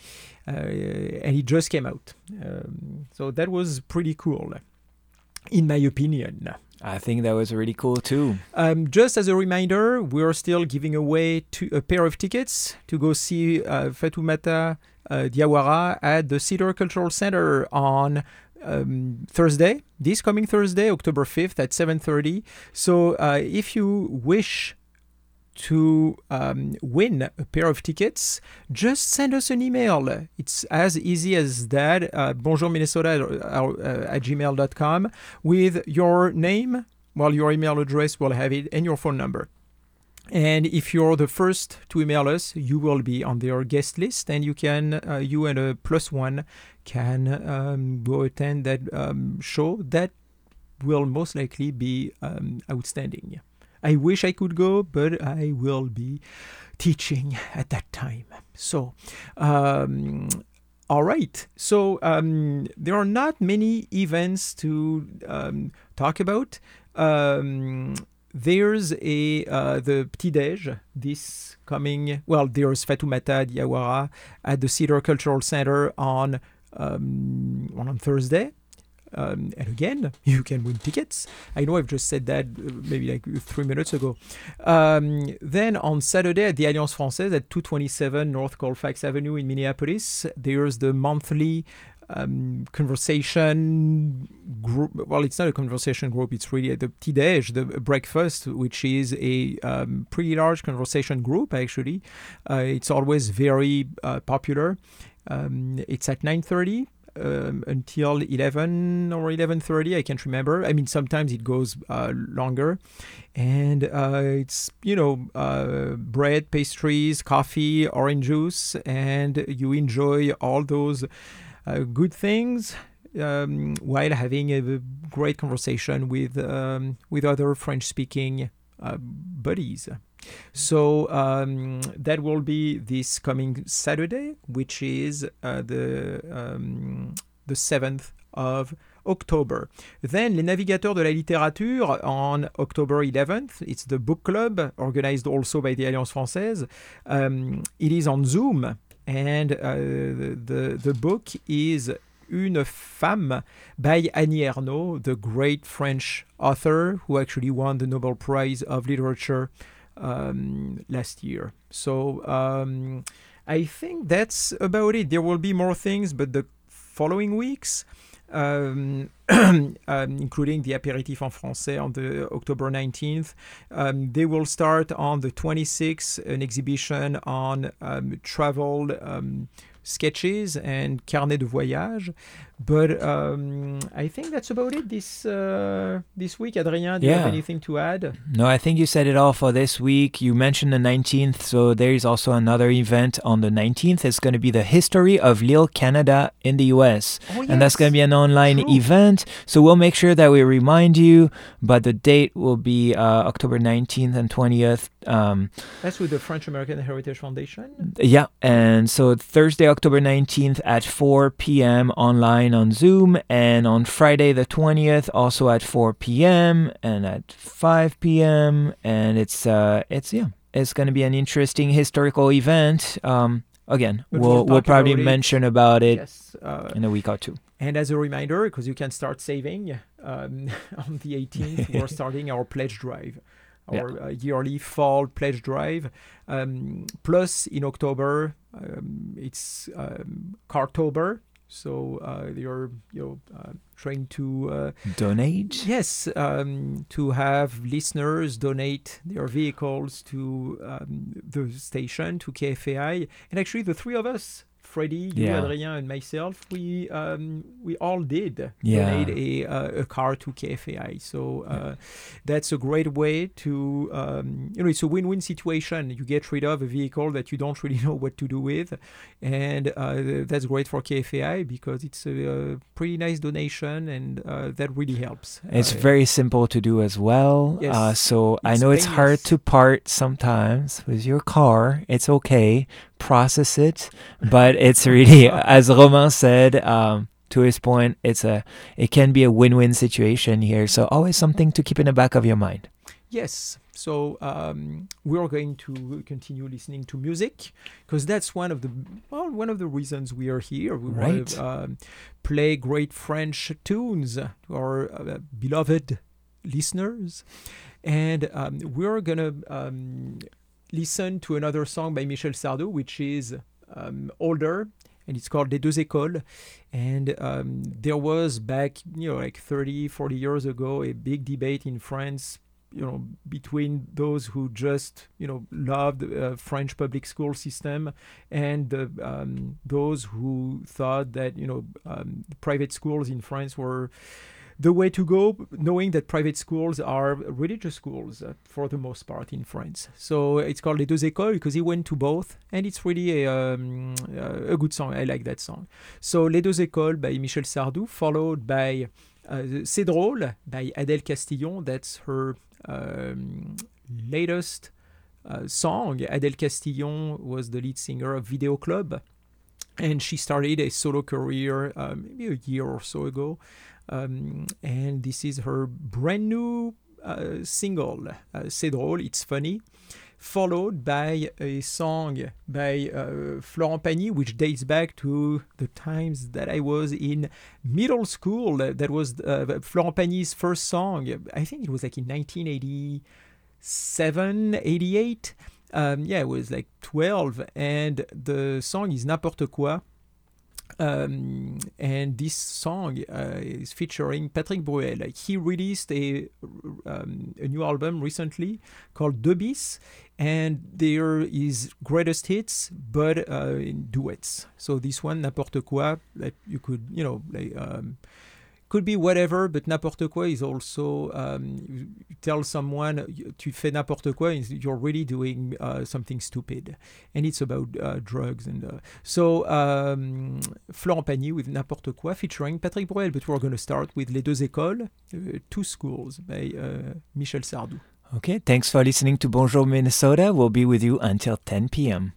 And it just came out. So that was pretty cool, in my opinion. I think that was really cool too. Just as a reminder, we're still giving away a pair of tickets to go see Fatoumata Diawara at the Cedar Cultural Center on Thursday, this coming Thursday, October 5th at 7:30. So if you wish to win a pair of tickets, just send us an email. It's as easy as that, bonjourminnesota@gmail.com, with your name, well, your email address, we'll have it, and your phone number. And if you're the first to email us, you will be on their guest list, and you can, you and a +1 can go attend that show. That will most likely be outstanding. I wish I could go, but I will be teaching at that time. So, all right. So, there are not many events to talk about. There's the Petit Déj this coming. Well, there's Fatoumata Diawara at the Cedar Cultural Center on Thursday. And again, you can win tickets. I know I've just said that maybe like 3 minutes ago. Then on Saturday at the Alliance Française at 227 North Colfax Avenue in Minneapolis, there's the monthly conversation group. Well, it's not a conversation group. It's really the Petit Déj, the breakfast, which is a pretty large conversation group, actually. It's always very popular. It's at 9:30. until 11 or 11:30. I can't remember. I mean, sometimes it goes longer. And it's, bread, pastries, coffee, orange juice, and you enjoy all those good things while having a great conversation with other French-speaking buddies. So that will be this coming Saturday, which is the 7th of October. Then, Les Navigateurs de la Littérature on October 11th. It's the book club organized also by the Alliance Française. It is on Zoom, and the book is Une Femme by Annie Ernaux, the great French author who actually won the Nobel Prize of Literature last year. So I think that's about it. There will be more things, but the following weeks, including the Apéritif en Français on the October 19th, they will start on the 26th, an exhibition on travel sketches and carnet de voyage. But I think that's about it this week. Adrien, do you have anything to add? No, I think you said it all for this week. You mentioned the 19th, so there is also another event on the 19th. It's going to be the history of Lille, Canada in the US. Oh, yes. And that's going to be an online event. So we'll make sure that we remind you, but the date will be October 19th and 20th. That's with the French American Heritage Foundation? Yeah, and so Thursday, October 19th at 4 p.m. online on Zoom, and on Friday the 20th also at 4 p.m. and at 5 p.m. and it's going to be an interesting historical event. Again, we'll probably mention about it in a week or two. And as a reminder, because you can start saving, on the 18th we're starting our pledge drive. Our yearly fall pledge drive. Plus, in October, it's Cartober. So you're trying to donate. Yes, to have listeners donate their vehicles to the station, to KFAI, and actually the three of us, Freddie, you, Adrien, and myself, we all did donate a car to KFAI. So that's a great way to, it's a win-win situation. You get rid of a vehicle that you don't really know what to do with, and that's great for KFAI because it's a pretty nice donation, and that really helps. It's very simple to do as well. Yes, so I know it's hard to part sometimes with your car. It's okay. Process it, but it's really, as Romain said, to his point, it can be a win-win situation here. So always something to keep in the back of your mind. Yes. So we're going to continue listening to music because that's one of the reasons we are here. We want to play great French tunes to our beloved listeners, and we're gonna listen to another song by Michel Sardou, which is older, and it's called Les Deux Écoles. And there was back, like 30, 40 years ago, a big debate in France, between those who just, loved the French public school system and those who thought that, private schools in France were the way to go, knowing that private schools are religious schools for the most part in France. So it's called Les Deux Écoles because he went to both, and it's really a good song. I like that song. So Les Deux Écoles by Michel Sardou, followed by C'est drôle by Adèle Castillon. That's her latest song. Adèle Castillon was the lead singer of Video Club, and she started a solo career maybe a year or so ago. And this is her brand new single, C'est drôle, it's funny, followed by a song by Florent Pagny, which dates back to the times that I was in middle school. That was Florent Pagny's first song. I think it was like in 1987, 88. It was like 12, and the song is N'importe quoi. And this song is featuring Patrick Bruel. He released a new album recently called De Bis, and there is greatest hits, but in duets. So this one, N'importe quoi, like you could, could be whatever, but n'importe quoi is also, you tell someone, tu fais n'importe quoi, you're really doing something stupid. And it's about drugs. And so, Florent Pagny with N'importe quoi, featuring Patrick Bruel. But we're going to start with Les Deux Écoles, Two Schools, by Michel Sardou. Okay, thanks for listening to Bonjour Minnesota. We'll be with you until 10 p.m.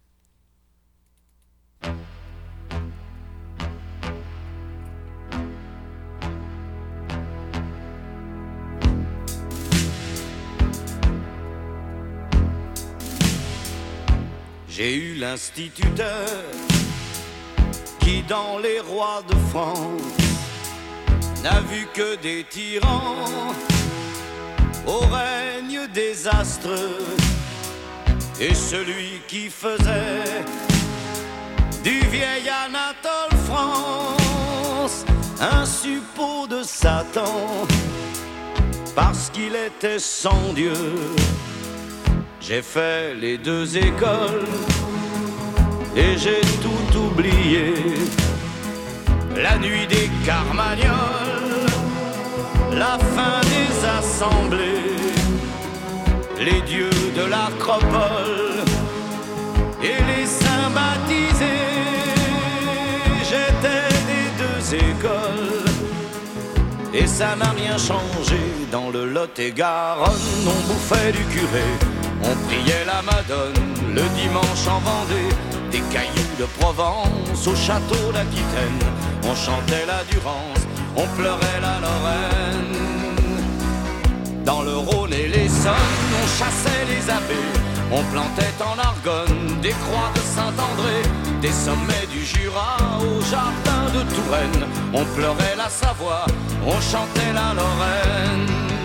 J'ai eu l'instituteur qui dans les rois de France n'a vu que des tyrans au règne désastreux, et celui qui faisait du vieil Anatole France un suppôt de Satan parce qu'il était sans Dieu. J'ai fait les deux écoles et j'ai tout oublié. La nuit des Carmagnoles, la fin des assemblées, les dieux de l'Acropole et les saints baptisés. J'étais des deux écoles et ça n'a rien changé. Dans le Lot-et-Garonne, on bouffait du curé, on priait la Madone le dimanche en Vendée, des cailloux de Provence au château d'Aquitaine. On chantait la Durance, on pleurait la Lorraine. Dans le Rhône et l'Essonne, on chassait les abbés, on plantait en Argonne des croix de Saint-André, des sommets du Jura au jardin de Touraine. On pleurait la Savoie, on chantait la Lorraine.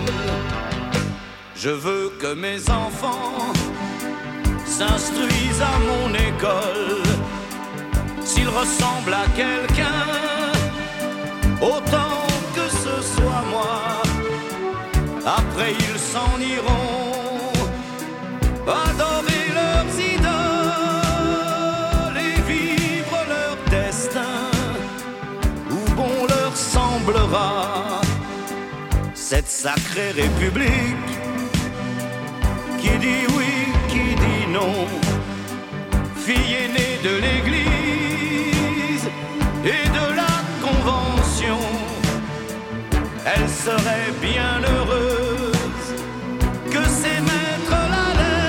Je veux que mes enfants s'instruisent à mon école. S'ils ressemblent à quelqu'un, autant que ce soit moi. Après ils s'en iront, adorer leurs idoles et vivre leur destin, où bon leur semblera cette sacrée république qui dit oui, qui dit non, fille aînée de l'Église et de la Convention. Elle serait bien heureuse que ses maîtres la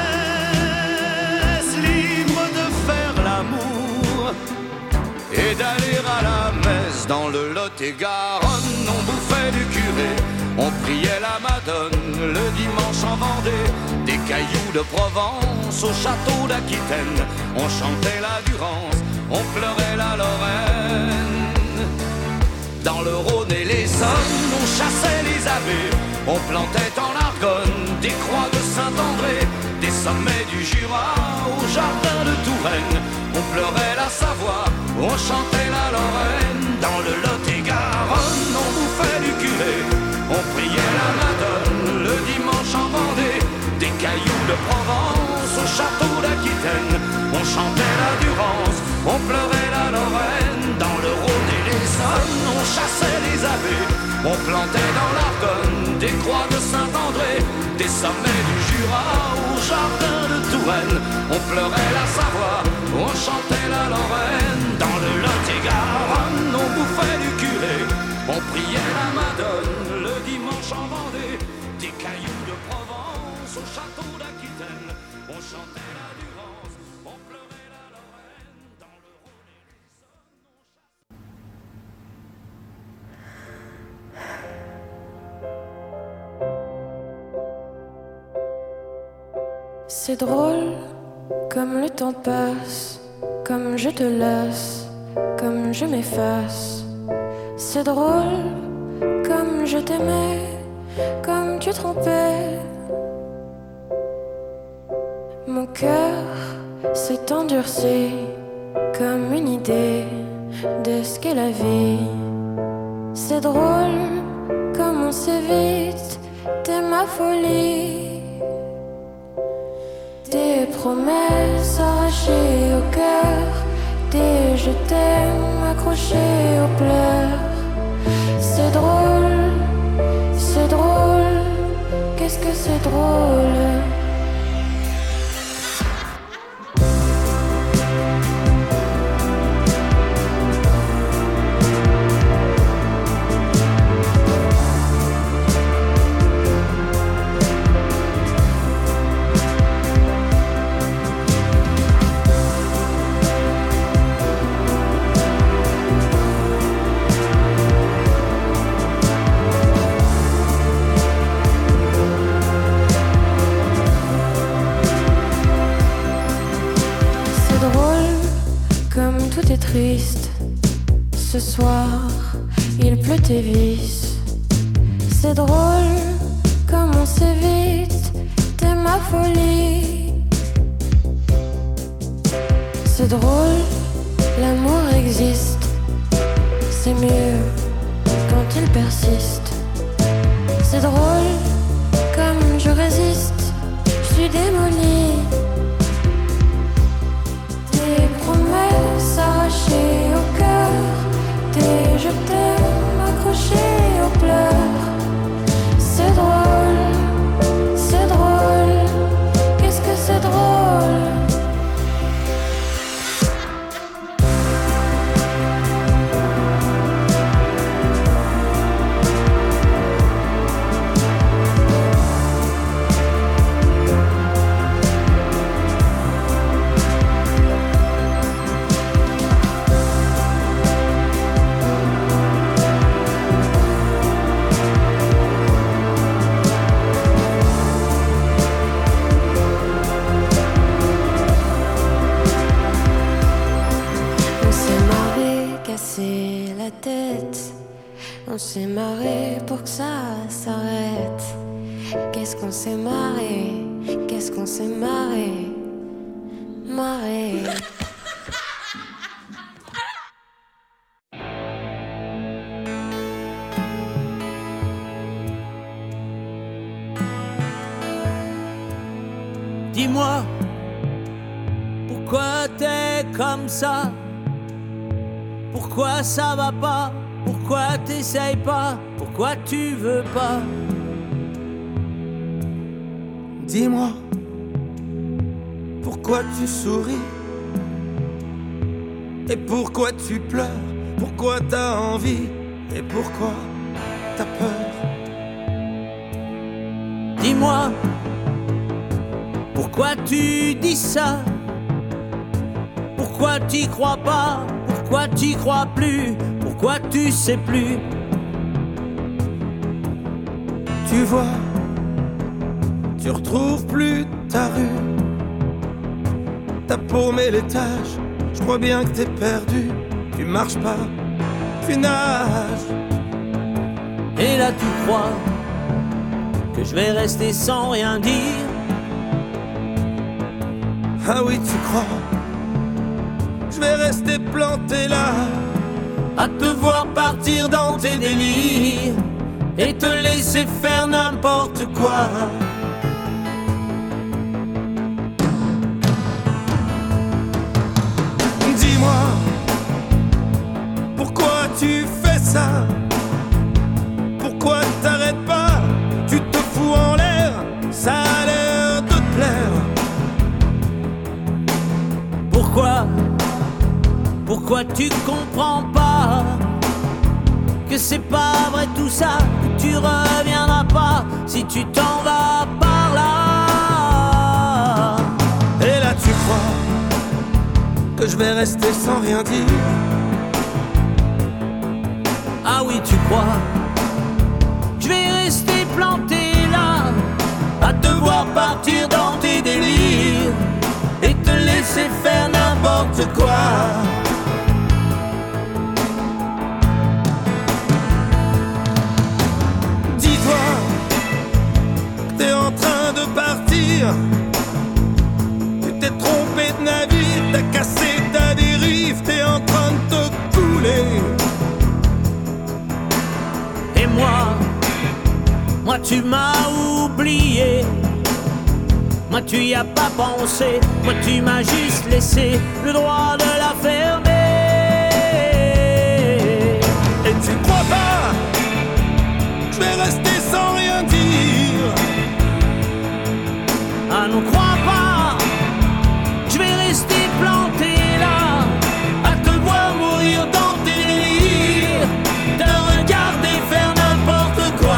laissent libre de faire l'amour et d'aller à la messe. Dans le Lot-et-Garonne, on bouffait du curé, on priait la Madone le dimanche en Vendée, des cailloux de Provence au château d'Aquitaine. On chantait la Durance, on pleurait la Lorraine. Dans le Rhône et l'Essonne, on chassait les abbés, on plantait en Argonne des croix de Saint-André, des sommets du Jura au jardin de Touraine. On pleurait la Savoie, on chantait la Lorraine. Dans le Lot-et-Garonne, on bouffait du curé, on priait la Madone le dimanche en Vendée, des cailloux de Provence au château d'Aquitaine. On chantait la Durance, on pleurait la Lorraine. Dans le Rhône et l'Essonne, on chassait les abbés, on plantait dans l'Argonne des croix de Saint-André, des sommets du Jura au jardin de Touraine. On pleurait la Savoie, on chantait la Lorraine. Dans le Lot-et-Garonne, on bouffait du curé, on priait la Madone le dimanche en Vendée, des cailloux de Provence au château d'Aquitaine. On chantait la Durance, on pleurait la Lorraine. Dans le Rhône et l'Essonne. C'est drôle, comme le temps passe, comme je te laisse, comme je m'efface. C'est drôle, comme je t'aimais, comme tu trompais. Mon cœur s'est endurci comme une idée de ce qu'est la vie. C'est drôle comme on s'évite, t'es ma folie. Tes promesses arrachées au cœur, tes je t'aime accrochées aux pleurs. C'est drôle, qu'est-ce que c'est drôle. Tout est triste, ce soir il pleut tes vices. C'est drôle comme on s'évite, t'es ma folie. C'est drôle, l'amour existe. C'est mieux quand il persiste. C'est drôle comme je résiste, je suis démolie. Tes promesses arrachées au cœur, tes je t'aime accrochées aux pleurs. C'est drôle, qu'est-ce que c'est drôle. On s'est marré pour que ça s'arrête. Qu'est-ce qu'on s'est marré, qu'est-ce qu'on s'est marré, marré. Dis-moi, pourquoi t'es comme ça? Pourquoi ça va pas? Pourquoi t'essayes pas? Pourquoi tu veux pas? Dis-moi, pourquoi tu souris? Et pourquoi tu pleures? Pourquoi t'as envie? Et pourquoi t'as peur? Dis-moi, pourquoi tu dis ça? Pourquoi t'y crois pas? Pourquoi t'y crois plus? Pourquoi tu sais plus? Tu vois, tu retrouves plus ta rue. T'as paumé l'étage, je crois bien que t'es perdu. Tu marches pas, tu nages. Et là tu crois que je vais rester sans rien dire? Ah oui, tu crois, je vais rester planté là, à te voir partir dans tes délires et te laisser faire n'importe quoi. Dis-moi, pourquoi tu fais ça? Pourquoi t'arrêtes pas? Tu te fous en l'air, ça a l'air de te plaire. Pourquoi tu comprends pas que c'est pas vrai tout ça, que tu reviendras pas si tu t'en vas par là? Et là tu crois que je vais rester sans rien dire? Ah oui, tu crois que je vais rester planté là, à te voir partir dans tes délires et te laisser faire n'importe quoi. Dis-toi que t'es en train de partir. Tu t'es trompé de navire, t'as cassé ta dérive, t'es en train de te couler. Moi tu m'as oublié, moi tu y as pas pensé, moi tu m'as juste laissé le droit de la fermer. Et tu crois pas, je vais rester sans rien dire. Ah non, crois pas, je vais rester planté là, à te voir mourir dans tes délires, te regarder faire n'importe quoi.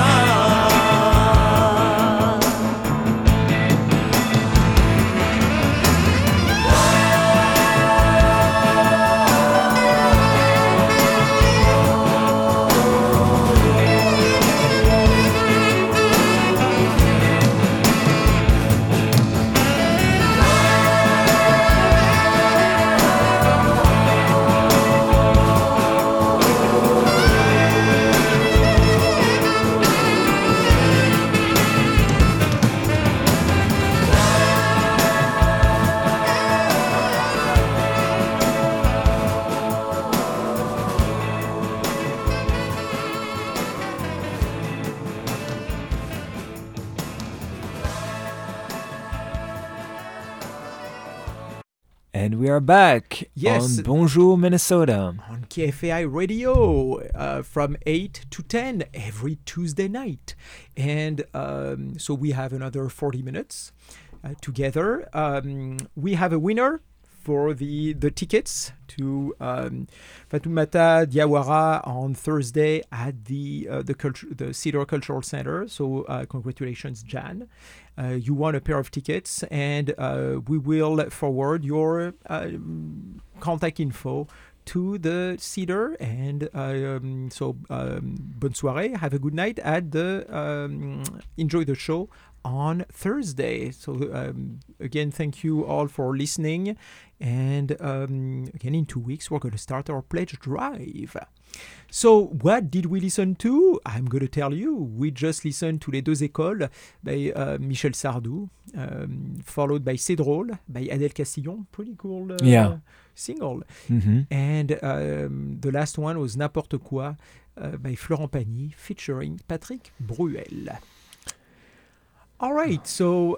And we are back Yes. on Bonjour Minnesota. On KFAI Radio from 8 to 10 every Tuesday night. And so we have another 40 minutes together. We have a winner for the tickets to Fatoumata Diawara on Thursday at the Cedar Cultural Center. So congratulations, Jan. You won a pair of tickets, and we will forward your contact info to the Cedar. And bonne soirée, have a good night at enjoy the show on Thursday. So again, thank you all for listening. And again, in 2 weeks, we're going to start our pledge drive. So, what did we listen to? I'm going to tell you. We just listened to Les Deux Écoles by Michel Sardou, followed by C'est Drôle by Adèle Castillon. Pretty cool single. Mm-hmm. And the last one was N'importe quoi by Florent Pagny featuring Patrick Bruel. All right, so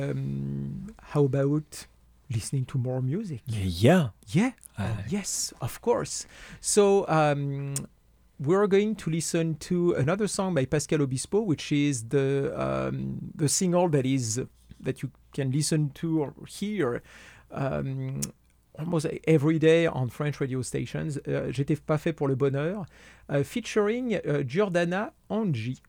how about listening to more music? Yeah. Yes, of course. So we're going to listen to another song by Pascal Obispo, which is the single that you can listen to or hear almost every day on French radio stations. J'étais pas fait pour le bonheur, featuring Giordana Angie.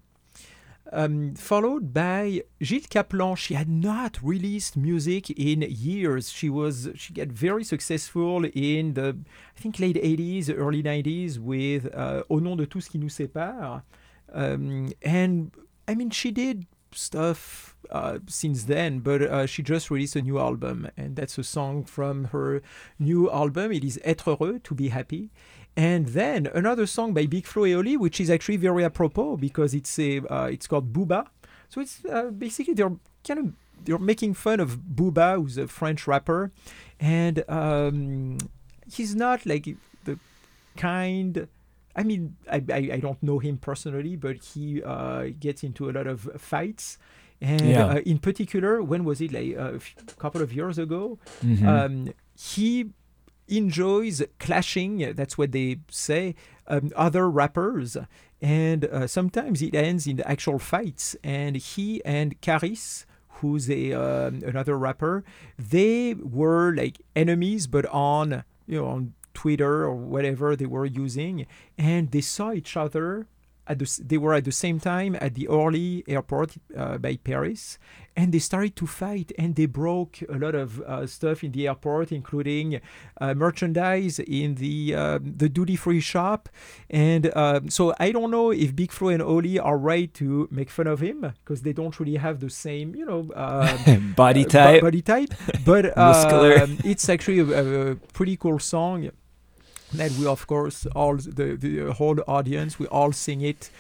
Followed by Gilles Caplan. She had not released music in years. She got very successful in the, I think, late 80s, early 90s with Au nom de tout ce qui nous sépare. And I mean, she did stuff since then, but she just released a new album, and that's a song from her new album. It is Être heureux, to be happy. And then another song by Big Flo et Oli, which is actually very apropos because it's called Booba. So it's basically they're making fun of Booba, who's a French rapper, and he's not like the kind. I mean, I don't know him personally, but he gets into a lot of fights. And in particular, when was it? Like a couple of years ago, he enjoys clashing, that's what they say, other rappers, and sometimes it ends in actual fights. And he and Caris, who's another rapper, they were like enemies, but on Twitter or whatever they were using, and they saw each other they were at the same time at the Orly airport by Paris, and they started to fight, and they broke a lot of stuff in the airport, including merchandise in the duty-free shop. And so I don't know if Big Flo and Oli are right to make fun of him, because they don't really have the same, body type. But muscular. It's actually a pretty cool song. That we, of course, all the whole audience, we all sing it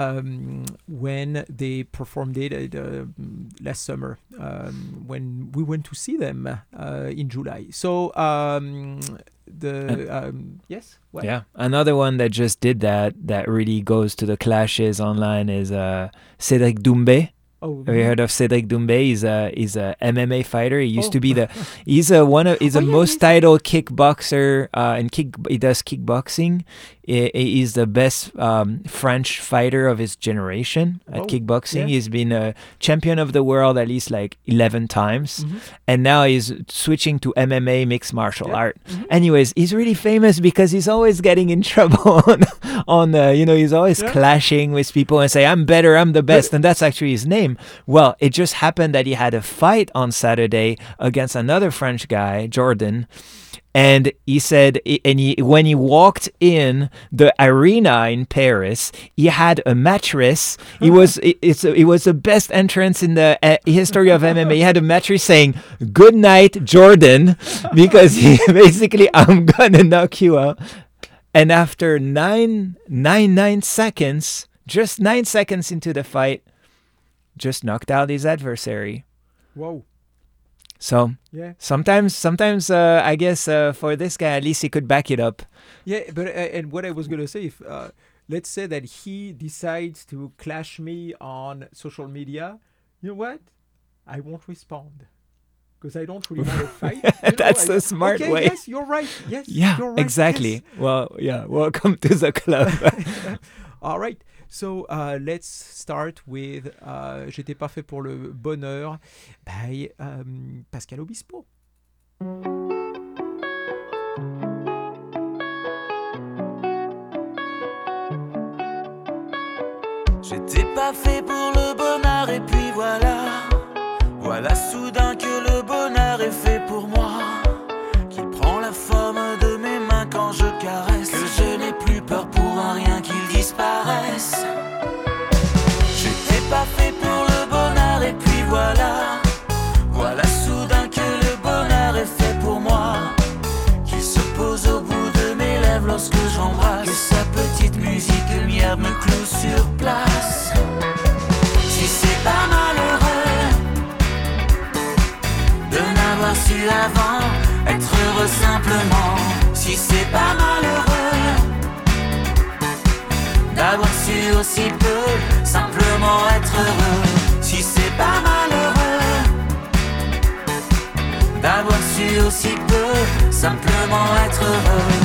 when they performed it last summer when we went to see them in July. So Yes. What? Yeah, another one that just did that really goes to the clashes online is Cédric Doumbé. Oh, have you heard of Cédric Doumbé? He's a MMA fighter. He used to be he's a most titled kickboxer he does kickboxing. He's the best French fighter of his generation at kickboxing. Yeah. He's been a champion of the world at least like 11 times. Mm-hmm. And now he's switching to MMA, mixed martial art. Mm-hmm. Anyways, he's really famous because he's always getting in trouble he's always clashing with people and say, I'm better, I'm the best. And that's actually his name. Well, it just happened that he had a fight on Saturday against another French guy, Jordan. And he said, when he walked in the arena in Paris, he had a mattress. It was the best entrance in the history of MMA. He had a mattress saying, "Good night, Jordan," because he basically, I'm gonna knock you out. And after 9 seconds, just 9 seconds into the fight, just knocked out his adversary. Whoa. So sometimes I guess for this guy, at least he could back it up. Yeah, but and what I was going to say, if let's say that he decides to clash me on social media, you know what? I won't respond because I don't really want to fight. That's the smart way. Yes, you're right. Yes, yeah, you're right. Exactly. Yes. Well, yeah, welcome to the club. All right. So let's start with J'étais pas fait pour le bonheur by Pascal Obispo. J'étais pas fait pour le bonheur et puis voilà soudain que le bonheur est fait pour moi, qu'il prend la forme de mes mains quand je caresse, que je n'ai plus peur pour un rien qu'il disparaisse. J'étais pas fait pour le bonheur et puis voilà soudain que le bonheur est fait pour moi, qu'il se pose au bout de mes lèvres lorsque j'embrasse, que sa petite musique lumière me cloue sur place. Si c'est pas malheureux de n'avoir su avant être heureux simplement, si c'est pas malheureux d'avoir su aussi peu simplement être heureux, si c'est pas malheureux d'avoir su aussi peu simplement être heureux.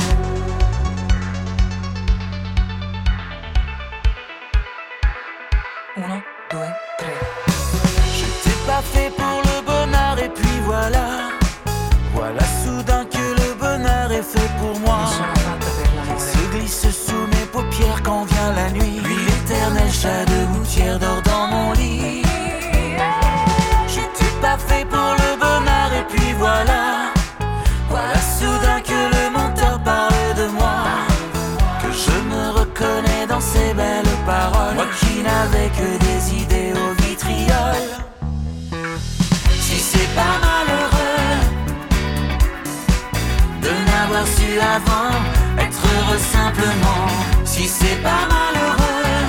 Uno, due, tre. J'étais pas fait pour le bonheur et puis voilà soudain que le bonheur est fait pour moi. Il se glisse sous mes paupières quand vient la nuit, puis l'éternel chat de gouttière dort dans mon lit. J'étais pas fait pour le bonheur et puis voilà soudain que le menteur parle de moi, que je me reconnais dans ses belles paroles, moi qui n'avais que des idées au vitriol. Si c'est pas malheureux de n'avoir su avant être heureux simplement, si c'est pas malheureux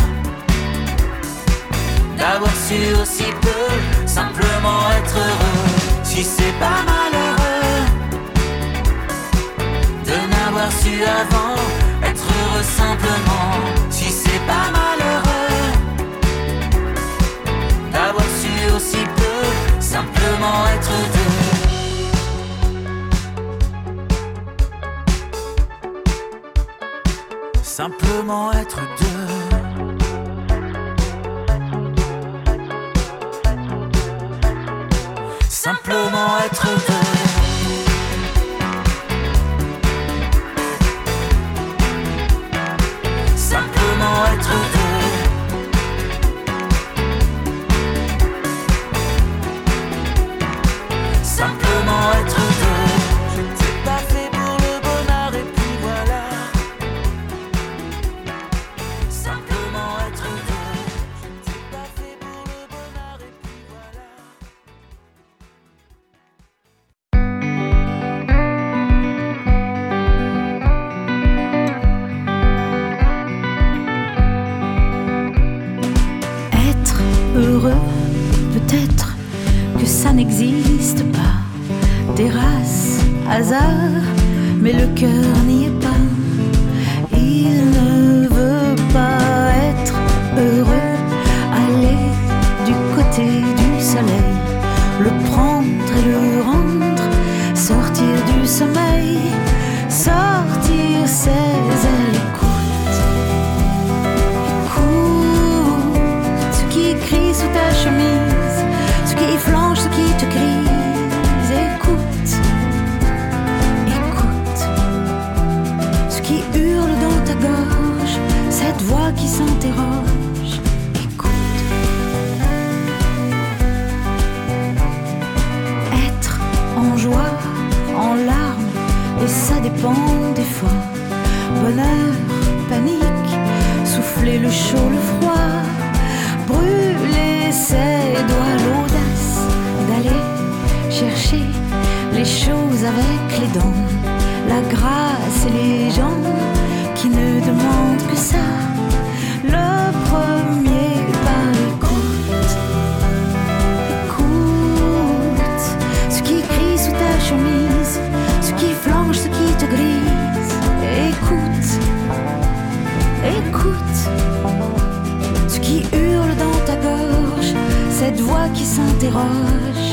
d'avoir su aussi peu simplement être heureux, si c'est pas malheureux de n'avoir su avant être heureux simplement, si c'est pas malheureux d'avoir su aussi peu simplement être deux, simplement être deux. Simplement être deux. Simplement être deux. Simplement être deux. J'étais pas fait pour le bonheur et puis voilà. Simplement être deux. J'étais pas fait pour le bonheur et puis voilà. Heureux, peut-être que ça n'existe pas. Terrasse, hasard, mais le cœur n'y est pas. Il ne veut pas être heureux, aller du côté du soleil, le prendre et le rendre, sortir du sommeil, sortir ses ailes. Écoute ce qui crie sous ta chemise, ce qui flanche, ce qui te grise. Écoute, écoute ce qui hurle dans ta gorge, cette voix qui s'interroge. Écoute. Être en joie, en larmes, et ça dépend des fois. Bonheur, panique, souffler le chaud, le froid, brûler ses doigts, l'audace d'aller chercher les choses avec les dents, la grâce et les gens qui ne demandent que ça. Le premier pas, écoute, écoute ce qui crie sous ta chemise, ce qui flanche, ce qui te grise. Écoute, écoute ce qui hurle dans ta gorge, cette voix qui s'interroge.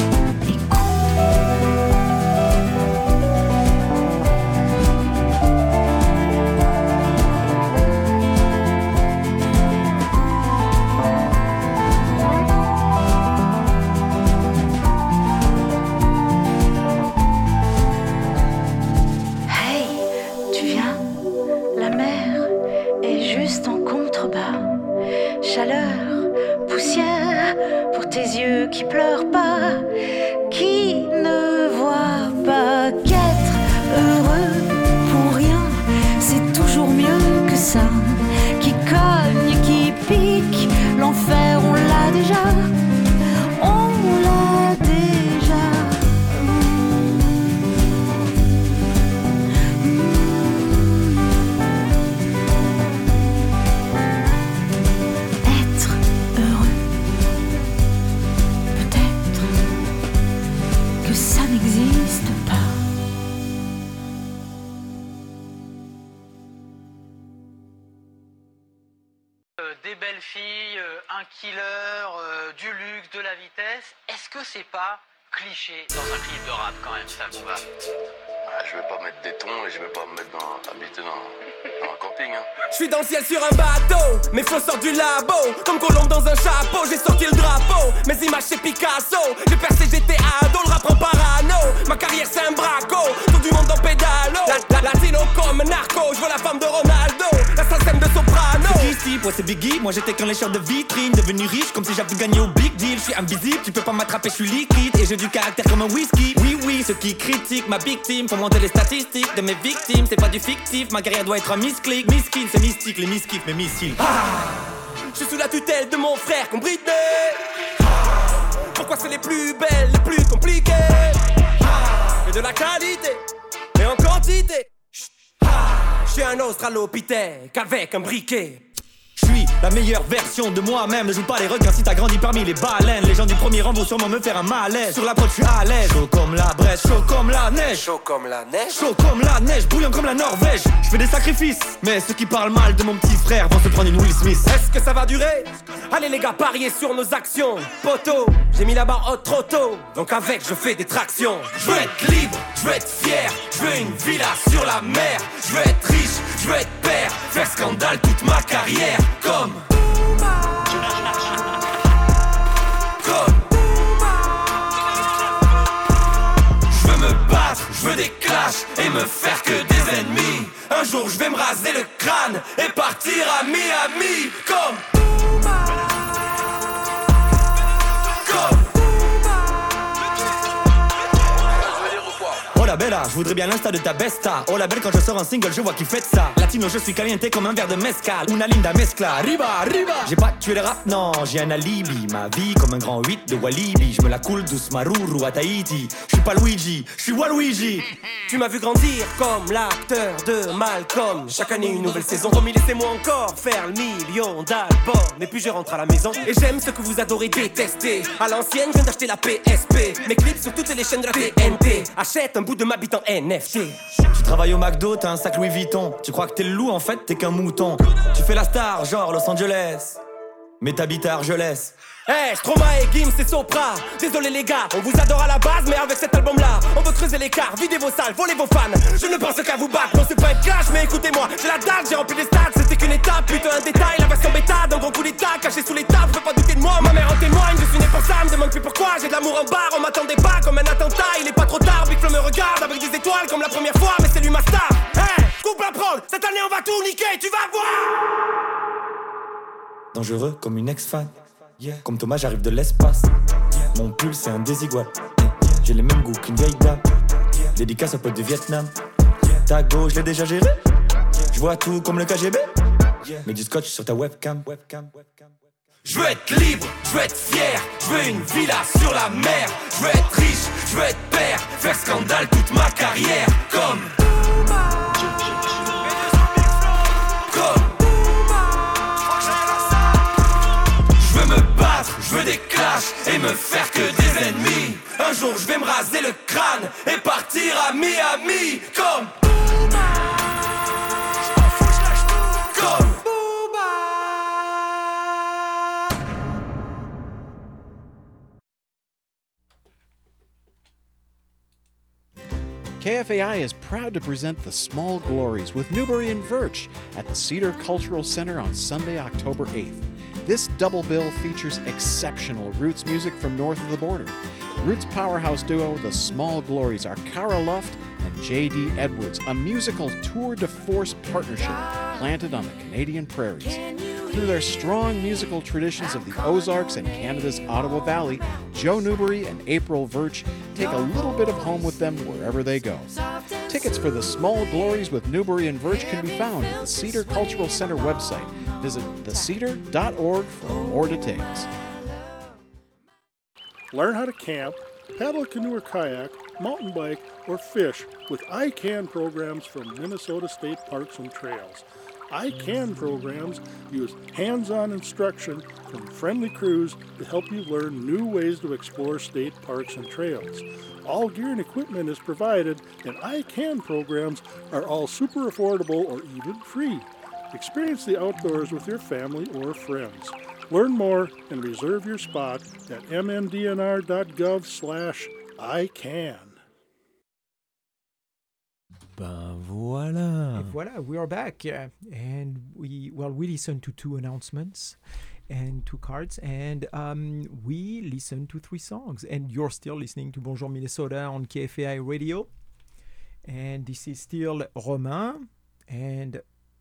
Chaleur, poussière, pour tes yeux qui pleurent pas, qui ne voient pas qu'être heureux pour rien, c'est toujours mieux que ça. Qui cogne, qui pique, l'enfer on l'a déjà, on l'a déjà. Des belles filles, un killer, du luxe, de la vitesse. Est-ce que c'est pas cliché dans un clip de rap quand même, ça vous va? Je vais pas mettre des tons et je vais pas me mettre habiter dans un camping. Hein. Je suis dans le ciel sur un bateau, mes flots sortent du labo. Comme Colombe dans un chapeau, j'ai sorti le drapeau. Mes images c'est Picasso, j'ai percé, j'étais ado, le rap en parano. Ma carrière c'est un braco, tout du monde en pédalo. Latino comme narco, je vois la femme de Ronaldo, l'assassin de Soprano. C'est ici, moi c'est Biggie, moi j'étais qu'un lécheur de vitrine. Devenu riche comme si j'avais gagné au big deal. Je suis invisible, tu peux pas m'attraper, je suis liquide. Et j'ai du caractère comme un whisky. Oui oui, ceux qui critiquent ma victime font monter les statistiques de mes victimes. C'est pas du fictif, ma carrière doit être un misclick. Miskin, c'est mystique, les miskiffs, mes missiles. Je suis sous la tutelle de mon frère comme Britney. Pourquoi c'est les plus belles, les plus compliquées? Et de la qualité, et en quantité. Je suis un australopithèque avec un briquet. Je suis la meilleure version de moi-même. Ne joue pas les requins si t'as grandi parmi les baleines. Les gens du premier rang vont sûrement me faire un malaise. Sur la prod je suis à l'aise. Chaud comme la Bresse, chaud comme la neige. Chaud comme la neige. Chaud comme la neige, bouillant comme la Norvège. Je fais des sacrifices, mais ceux qui parlent mal de mon petit frère vont se prendre une Will Smith. Est-ce que ça va durer? Allez les gars, pariez sur nos actions. Poto, j'ai mis la barre haute trop tôt, donc avec je fais des tractions. Je veux être libre, je veux être fier. Je veux une villa sur la mer. Je veux être riche, je veux être père. Faire scandale toute ma carrière. Comme je veux me battre, je veux des clashs et me faire que des ennemis. Un jour je vais me raser le crâne et partir à Miami. Comme oh la bella, je voudrais bien l'insta de ta besta. Oh la belle, quand je sors un single, je vois qui fait ça. Latino, je suis caliente comme un verre de mezcal. Una linda mezcla, arriba, arriba. J'ai pas tué le rap, non, j'ai un alibi. Ma vie comme un grand 8 de Walibi. Je me la coule douce Maruru à Tahiti. Je suis pas Luigi, je suis Waluigi. Tu m'as vu grandir comme l'acteur de Malcolm. Chaque année une nouvelle saison. Promis, laissez-moi encore faire le million d'albums. Et puis je rentre à la maison et j'aime ce que vous adorez détester. À l'ancienne, je viens d'acheter la PSP. Mes clips sur toutes les chaînes de la TNT. Achète un bout de ma vite en NFT. Tu travailles au McDo, t'as un sac Louis Vuitton. Tu crois que t'es le loup, en fait t'es qu'un mouton. Tu fais la star, genre Los Angeles, mais t'habites à Argelès. Hey, Stromae et Gims, c'est Sopra. Désolé les gars, on vous adore à la base, mais avec cet album là, on veut creuser l'écart, vider vos salles, voler vos fans. Je ne pense qu'à vous battre, non c'est pas être cash, mais écoutez-moi, j'ai la dalle, j'ai rempli les stades, c'était qu'une étape, plutôt un détail, la version bêta d'un grand coup d'état, caché sous les tables, je peux pas douter de moi, ma mère en témoigne, je suis né pour ça, me demande plus pourquoi, j'ai de l'amour en barre, on m'attendait pas comme un attentat, il est pas trop tard, Big Flo me regarde avec des étoiles comme la première fois, mais c'est lui ma star. Hey, coupe la prod, cette année on va tout niquer, tu vas voir. Dangereux comme une ex-fan. Comme Thomas, j'arrive de l'espace. Mon pull, c'est un désigual. J'ai les mêmes goûts qu'une vieille dame. Dédicace au pote du Vietnam. Ta gauche, je l'ai déjà géré. Je vois tout comme le KGB. Mets du scotch sur ta webcam. Je veux être libre, je veux être fier, je veux une villa sur la mer. Je veux être riche, je veux être père, faire scandale toute ma carrière. Comme je veux me battre, je veux des clashs et me faire que des ennemis. Un jour je vais me raser le crâne et partir à Miami. Comme KFAI is proud to present The Small Glories with Newbury and Virch at the Cedar Cultural Center on Sunday, October 8th. This double bill features exceptional roots music from north of the border. Roots powerhouse duo The Small Glories are Cara Luft and J.D. Edwards, a musical tour de force partnership planted on the Canadian prairies. Through their strong musical traditions of the Ozarks and Canada's Ottawa Valley, Joe Newbury and April Virch take a little bit of home with them wherever they go. Tickets for The Small Glories with Newbury and Virch can be found at the Cedar Cultural Center website. Visit thecedar.org for more details. Learn how to camp, paddle a canoe or kayak, mountain bike, or fish with I-CAN programs from Minnesota State Parks and Trails. I-CAN programs use hands-on instruction from friendly crews to help you learn new ways to explore state parks and trails. All gear and equipment is provided, and I-CAN programs are all super affordable or even free. Experience the outdoors with your family or friends. Learn more and reserve your spot at mndnr.gov/ICAN. Ben voilà. Et voilà, we are back, and we listened to two announcements and two cards, and we listened to three songs. And you're still listening to Bonjour Minnesota on KFAI Radio, and this is still Romain and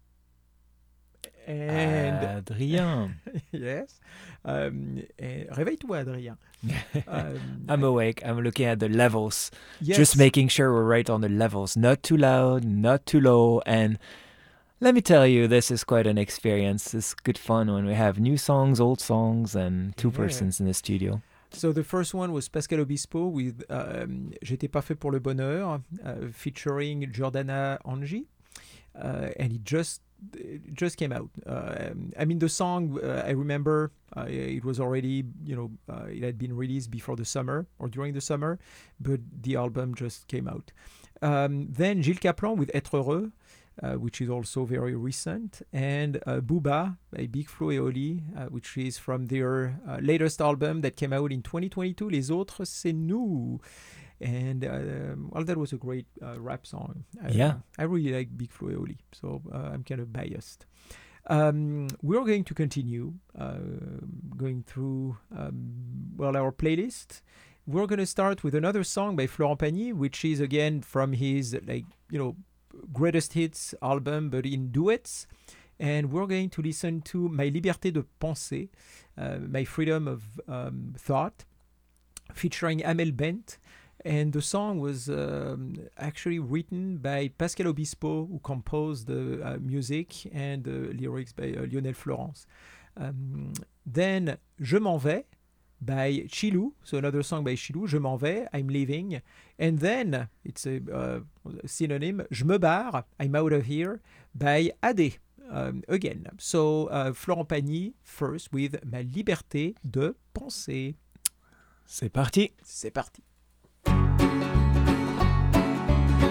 Adrien. Yes. Réveille-toi, Adrien. I'm awake. I'm looking at the levels. Yes. Just making sure we're right on the levels. Not too loud, not too low. And let me tell you, this is quite an experience. It's good fun when we have new songs, old songs, and two persons in the studio. So the first one was Pascal Obispo with J'étais pas fait pour le bonheur, featuring Jordana Angie. And it just came out. I mean, the song, I remember it was already, it had been released before the summer or during the summer, but the album just came out. Then Gilles Caplan with Être Heureux, which is also very recent, and Booba by Big Flo et Oli, which is from their latest album that came out in 2022, Les Autres, c'est nous. And that was a great rap song. I really like Big Flo et Oli, so I'm kind of biased. We're going to continue going through our playlist. We're going to start with another song by Florent Pagny, which is again from his greatest hits album, but in duets. And we're going to listen to My Liberté de Penser, My Freedom of Thought, featuring Amel Bent. And the song was actually written by Pascal Obispo, who composed the music and the lyrics by Lionel Florence. Then Je m'en vais by Chilou, so another song by Chilou, Je m'en vais, I'm leaving. And then, it's a synonym, Je me barre, I'm out of here, by Adé, again. So Florent Pagny first with Ma Liberté de Penser. C'est parti. C'est parti.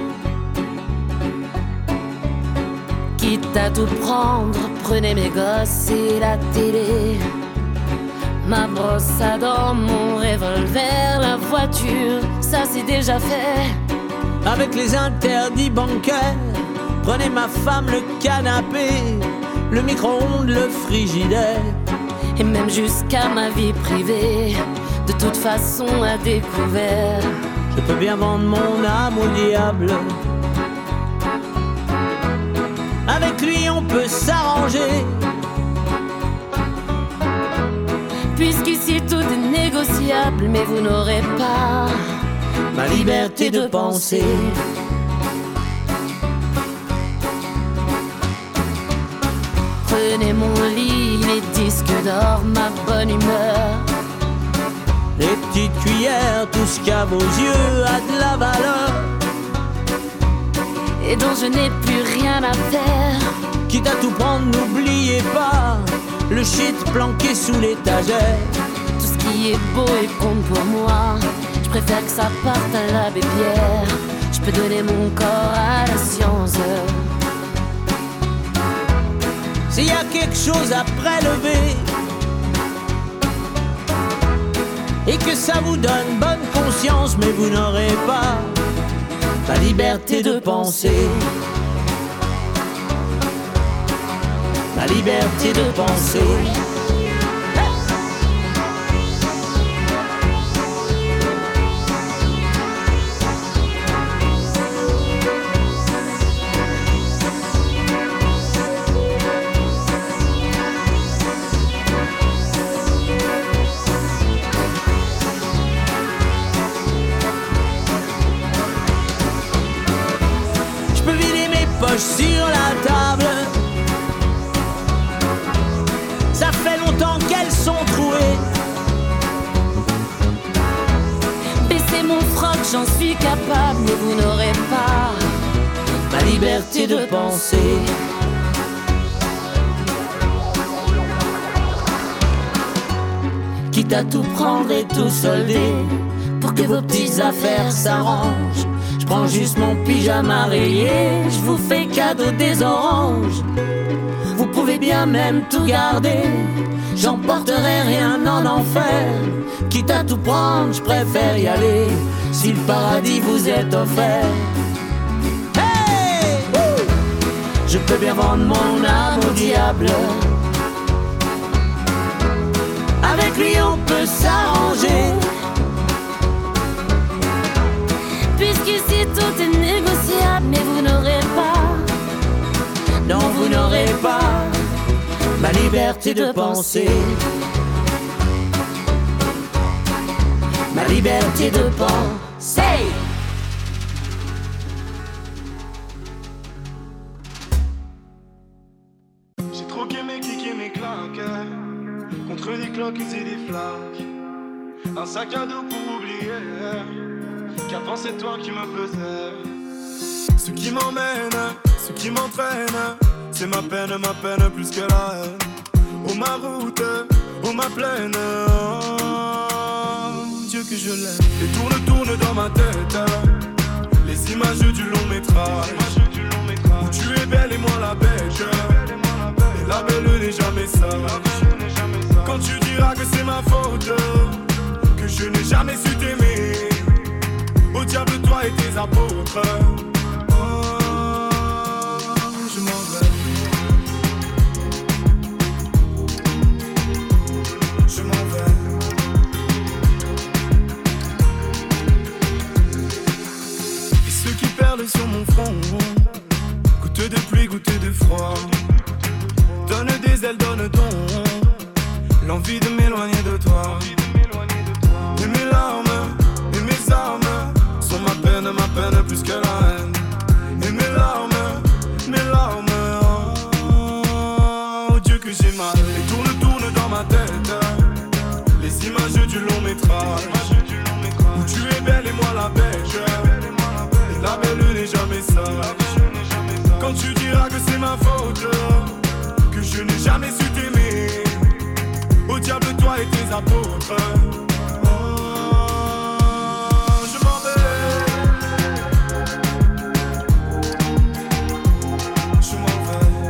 Quitte à tout prendre, prenez mes gosses et la télé. Ma brosse à dents, mon revolver, la voiture, ça c'est déjà fait. Avec les interdits bancaires, prenez ma femme, le canapé, le micro-ondes, le frigidaire. Et même jusqu'à ma vie privée, de toute façon à découvert. Je peux bien vendre mon âme au diable. Avec lui on peut s'arranger. Puisqu'ici tout est négociable, mais vous n'aurez pas ma liberté de penser. Prenez mon lit, les disques d'or, ma bonne humeur. Les petites cuillères, tout ce qu'à vos yeux a de la valeur. Et dont je n'ai plus rien à faire. Quitte à tout prendre, n'oubliez pas le shit planqué sous l'étagère. Tout ce qui est beau et compte pour moi, je préfère que ça parte à l'abbé Pierre. Je peux donner mon corps à la science. S'il y a quelque chose à prélever et que ça vous donne bonne conscience, mais vous n'aurez pas la liberté de penser. La liberté de penser. Sur la table, ça fait longtemps qu'elles sont trouées. Baissez mon froc, j'en suis capable, mais vous n'aurez pas ma liberté de penser. Quitte à tout prendre et tout solder, pour que vos petites affaires s'arrangent. Je prends juste mon pyjama rayé, je vous fais cadeau des oranges. Vous pouvez bien même tout garder, j'emporterai rien en enfer. Quitte à tout prendre, je préfère y aller, si le paradis vous est offert. Hey! Je peux bien vendre mon âme au diable. Avec lui on peut s'arranger. Puisqu'ici tout est négociable, mais vous n'aurez pas. Non, vous n'aurez pas ma liberté de penser. Ma liberté de penser. J'ai troqué mes kicks et mes claques contre des cloques et des flaques. Un sac à dos pour oublier qu'avant c'est toi qui me pesais. Ce qui m'emmène, ce qui m'entraîne, c'est ma peine plus que la haine. Oh ma route, oh ma plaine, oh, Dieu que je l'aime. Et tourne dans ma tête les images du long métrage où tu es belle et moi la bête. Et la belle n'est jamais sage. Quand tu diras que c'est ma faute, que je n'ai jamais su t'aimer, au diable toi et tes apôtres. Je m'en vais. Je m'en vais. Et ceux qui perlent sur mon front, goutte de pluie, goutte de froid, donne des ailes, donne don, l'envie de m'éloigner de toi. Et mes larmes, et mes armes sont ma peine plus que la haine. Et mes larmes, oh Dieu que j'ai mal. Et tourne dans ma tête les images du long métrage où tu es belle et moi la bête. Et la belle n'est jamais sage. Quand tu diras que c'est ma faute, que je n'ai jamais su t'aimer, au diable toi et tes apôtres. Je m'en vais.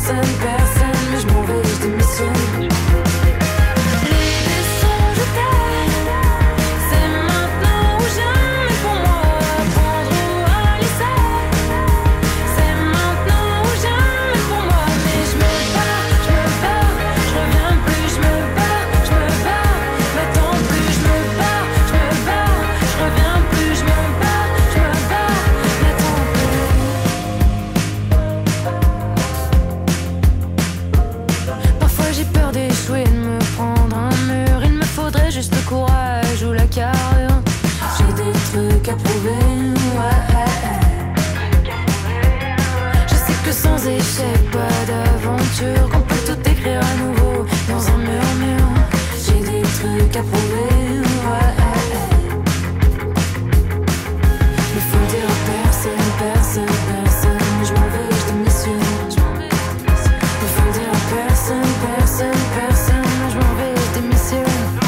personne, personne, mais je m'en vais, je démissionne. Juste le courage ou la carrure. J'ai des trucs à prouver, ouais. Je sais que sans échec, pas d'aventure, qu'on peut tout écrire à nouveau dans un murmure. J'ai des trucs à prouver, ouais. Mais faut le dire à personne, personne, personne. Je m'en vais, je démissionne. Mais faut le dire à personne, personne, personne. Je m'en vais, je démissionne.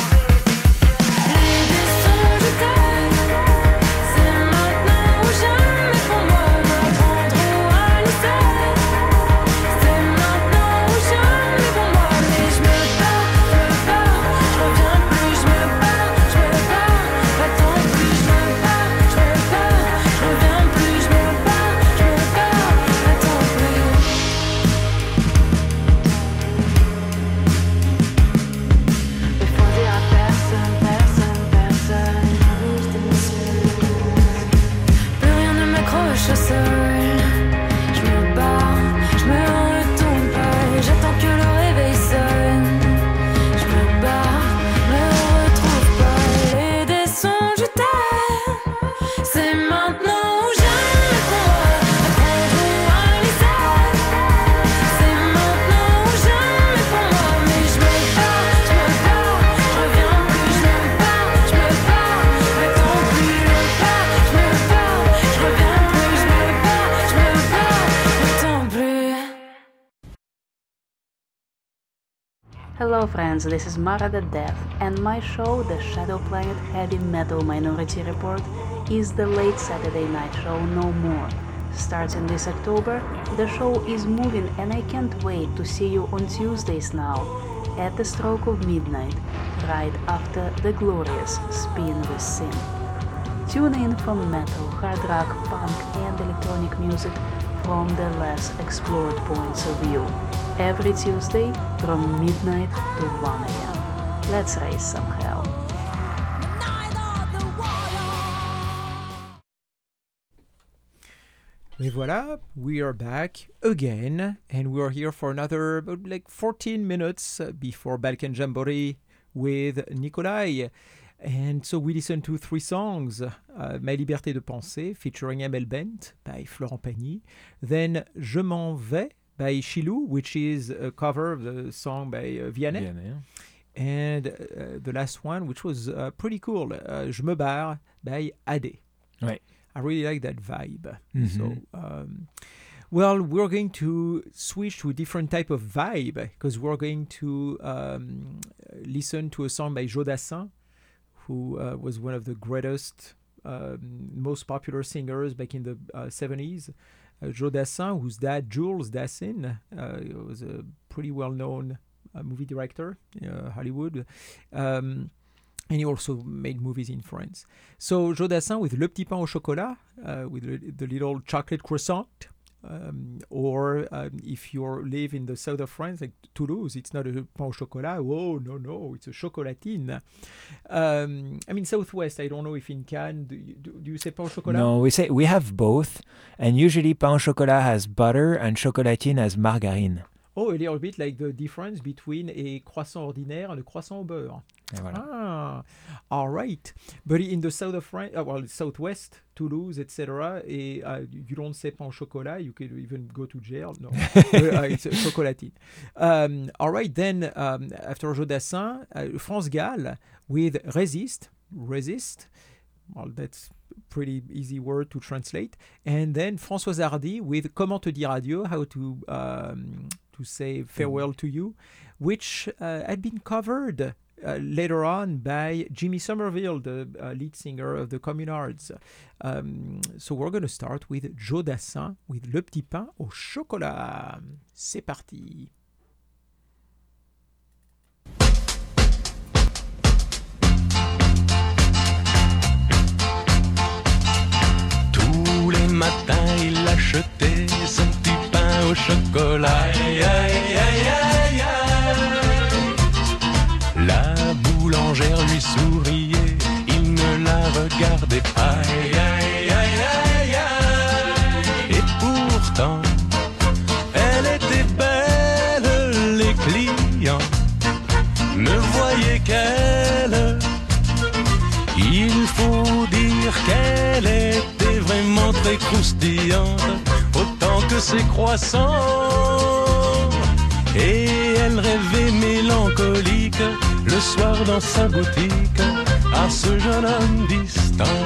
Hello friends, this is Mara the Death, and my show, The Shadow Planet Heavy Metal Minority Report, is the late Saturday night show no more. Starting this October, the show is moving and I can't wait to see you on Tuesdays now, at the stroke of midnight, right after the glorious Spin with Sin. Tune in for metal, hard rock, punk and electronic music from the less explored points of view. Every Tuesday from midnight to 1 a.m. Let's raise some hell. Et voilà, we are back again, and we are here for another about 14 minutes before Balkan Jamboree with Nikolai. And so we listened to 3 songs, Ma Liberté de Penser, featuring Amel Bent by Florent Pagny, then Je m'en vais by Chilou, which is a cover of the song by Vianney. And the last one, which was pretty cool, Je me barre by Ade. Right. I really like that vibe. Mm-hmm. So, well, we're going to switch to a different type of vibe because we're going to listen to a song by Joe Dassin, who was one of the greatest, most popular singers back in the 70s. Joe Dassin, whose dad, Jules Dassin, was a pretty well-known movie director in Hollywood. And he also made movies in France. So Joe Dassin with Le Petit Pain au Chocolat, with the little chocolate croissant. Or if you live in the south of France, like Toulouse, it's not a pain au chocolat. Oh, no, it's a chocolatine. I mean, Southwest, I don't know if in Cannes, do you say pain au chocolat? No, we have both. And usually pain au chocolat has butter and chocolatine has margarine. Oh, a little bit like the difference between a croissant ordinaire and a croissant au beurre. Voilà. Ah, all right. But in the south of France, Southwest, Toulouse, etc., you don't say pain au chocolat, you could even go to jail. No, it's a chocolatine. All right, then after Joe Dassin, France Gall with Resist. Well, that's pretty easy word to translate. And then Françoise Hardy with Comment te dire adieu, how to say farewell to you, which had been covered later on by Jimmy Somerville, the lead singer of the Communards. So we're going to start with Joe Dassin with Le Petit Pain au Chocolat. C'est parti. Tous les matins, il achetait son petit pain au chocolat. Aïe, aïe, aïe, aïe, aïe. La boulangère lui souriait, il ne la regardait pas. Aïe, aïe, aïe, aïe, aïe. Et pourtant, elle était belle, les clients ne voyaient qu'elle. Il faut dire qu'elle était vraiment très croustillante, autant que ses croissants. Et elle rêvait mélancolique le soir dans sa boutique à ce jeune homme distant.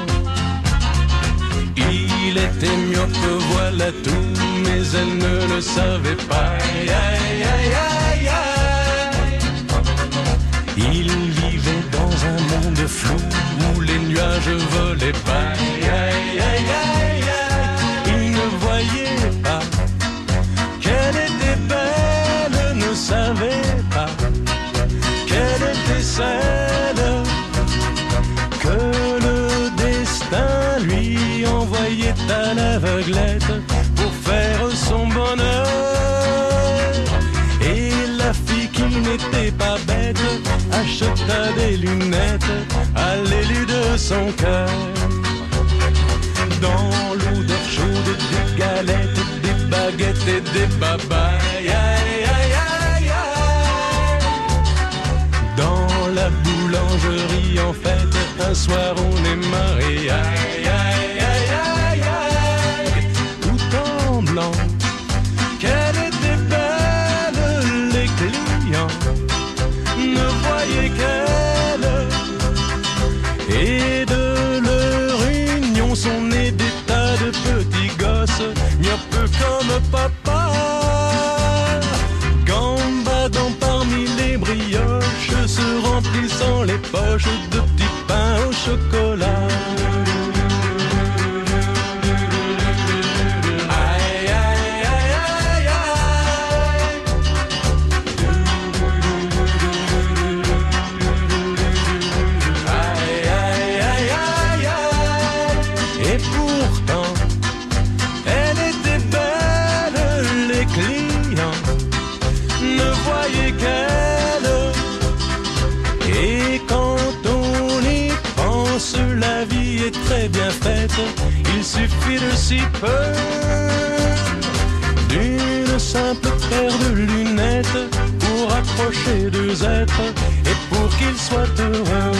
Il était myope, voilà tout, mais elle ne le savait pas. Aïe, aïe, aïe, aïe, aïe. Il vivait dans un monde flou où les nuages volaient pas. Aïe, aïe, aïe, aïe, aïe. Il ne voyait pas qu'elle était belle, ne savait pas qu'elle était celle que le destin lui envoyait à l'aveuglette pour faire son bonheur. Et la fille qui n'était pas bête acheta des lunettes à l'élu de son cœur. Dans l'odeur chaude des galettes, des baguettes et des babayes. Aïe, aïe, aïe, aïe. Dans la boulangerie en fête, un soir on est mariés. Aïe, aïe, aïe, aïe, aïe. Tout en blanc, qu'elle était belle, les clients ne voyaient qu'elle. Et de leur union sont nés des tas de petits gosses, peu comme papa, gambadant parmi les brioches, se remplissant les poches de petits pains au chocolat. Très bien faite, il suffit de si peu, d'une simple paire de lunettes pour accrocher deux êtres et pour qu'ils soient heureux.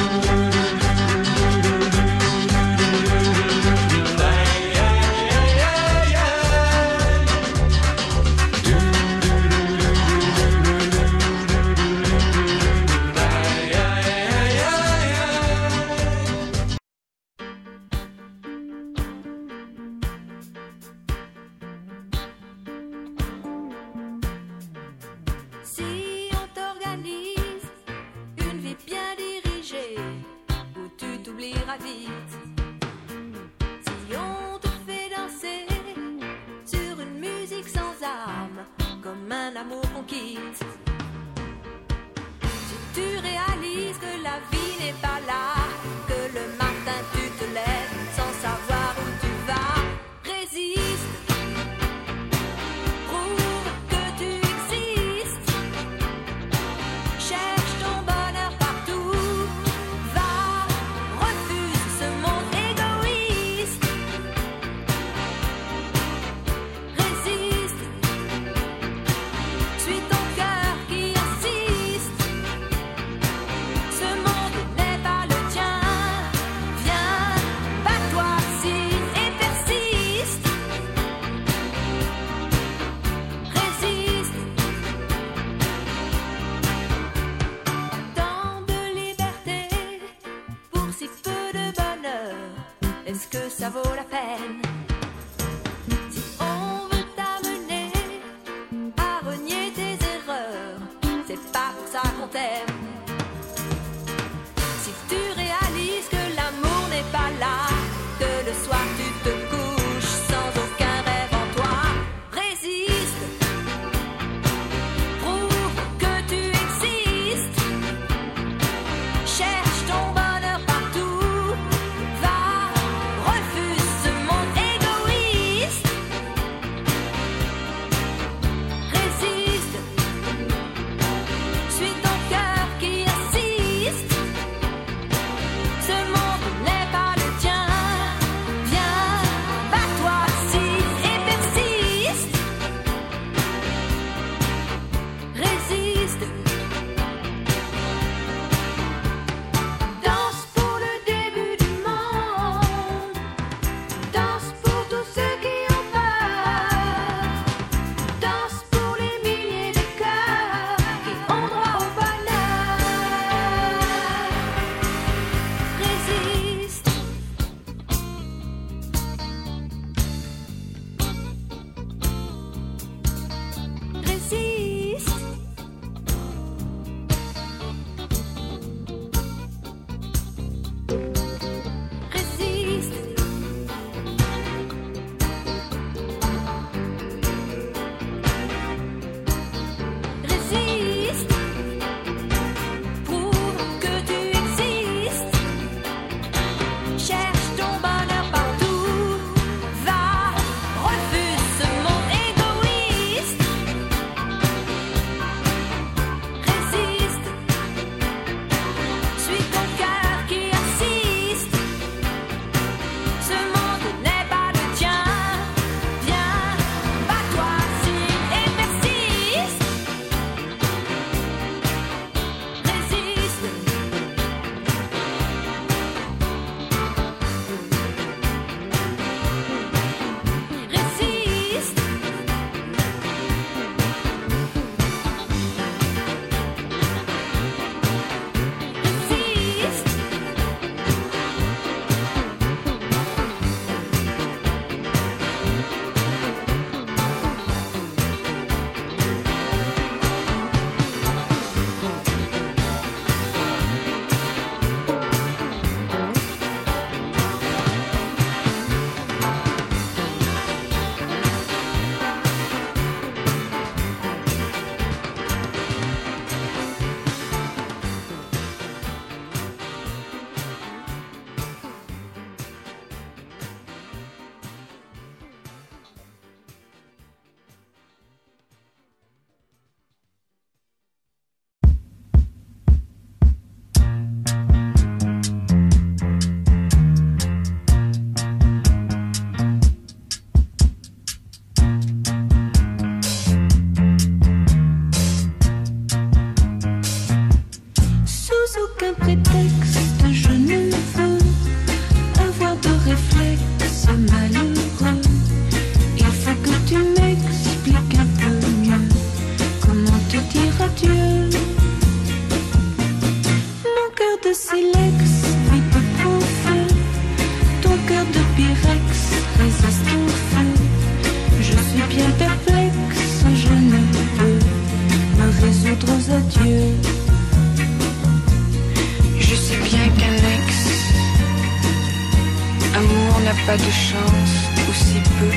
de chance ou si peu.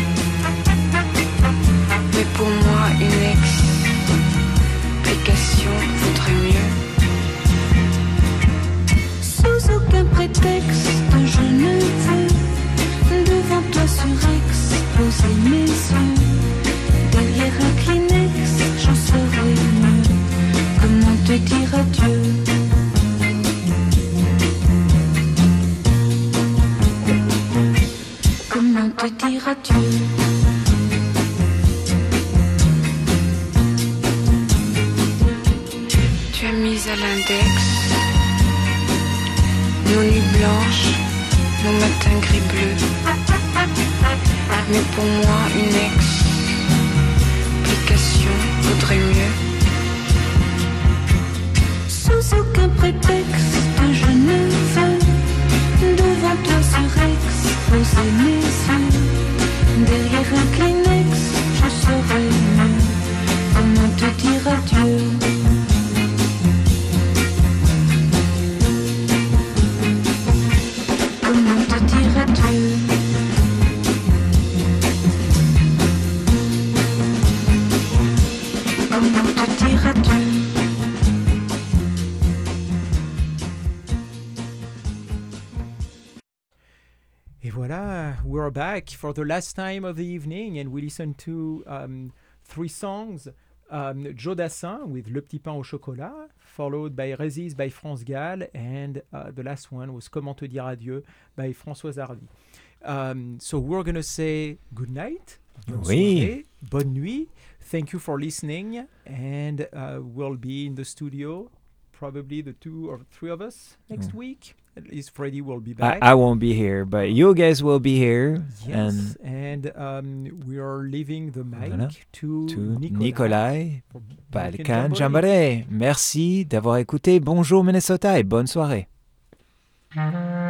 Mais pour moi une explication vaudrait mieux. Sous aucun prétexte, je ne veux devant toi surexposer mes yeux. Derrière un Kleenex, j'en saurais mieux. Comment te dire adieu? Comment te dire adieu? Tu as mis à l'index nos nuits blanches, nos matins gris bleus. Mais pour moi une explication vaudrait mieux. Sous aucun prétexte, je ne veux devant toi surexposer mes yeux. Derrière un Kleenex, je saurais mieux. Comment te dire adieu? Comment te dire adieu? Comment te dire adieu? Et voilà, we're back for the last time of the evening, and we listened to 3 songs. Joe Dassin with Le Petit Pain au Chocolat, followed by Resist by France Gall, and the last one was Comment te dire adieu by Françoise Hardy. So we're going to say good night, bonne soirée, bonne nuit. Thank you for listening, and we'll be in the studio, probably the 2 or 3 of us next week. At least Freddie will be back. I won't be here, but you guys will be here. Yes, and we are leaving the mic to Nikolai Balkan Jamboree. Merci d'avoir écouté. Bonjour Minnesota et bonne soirée.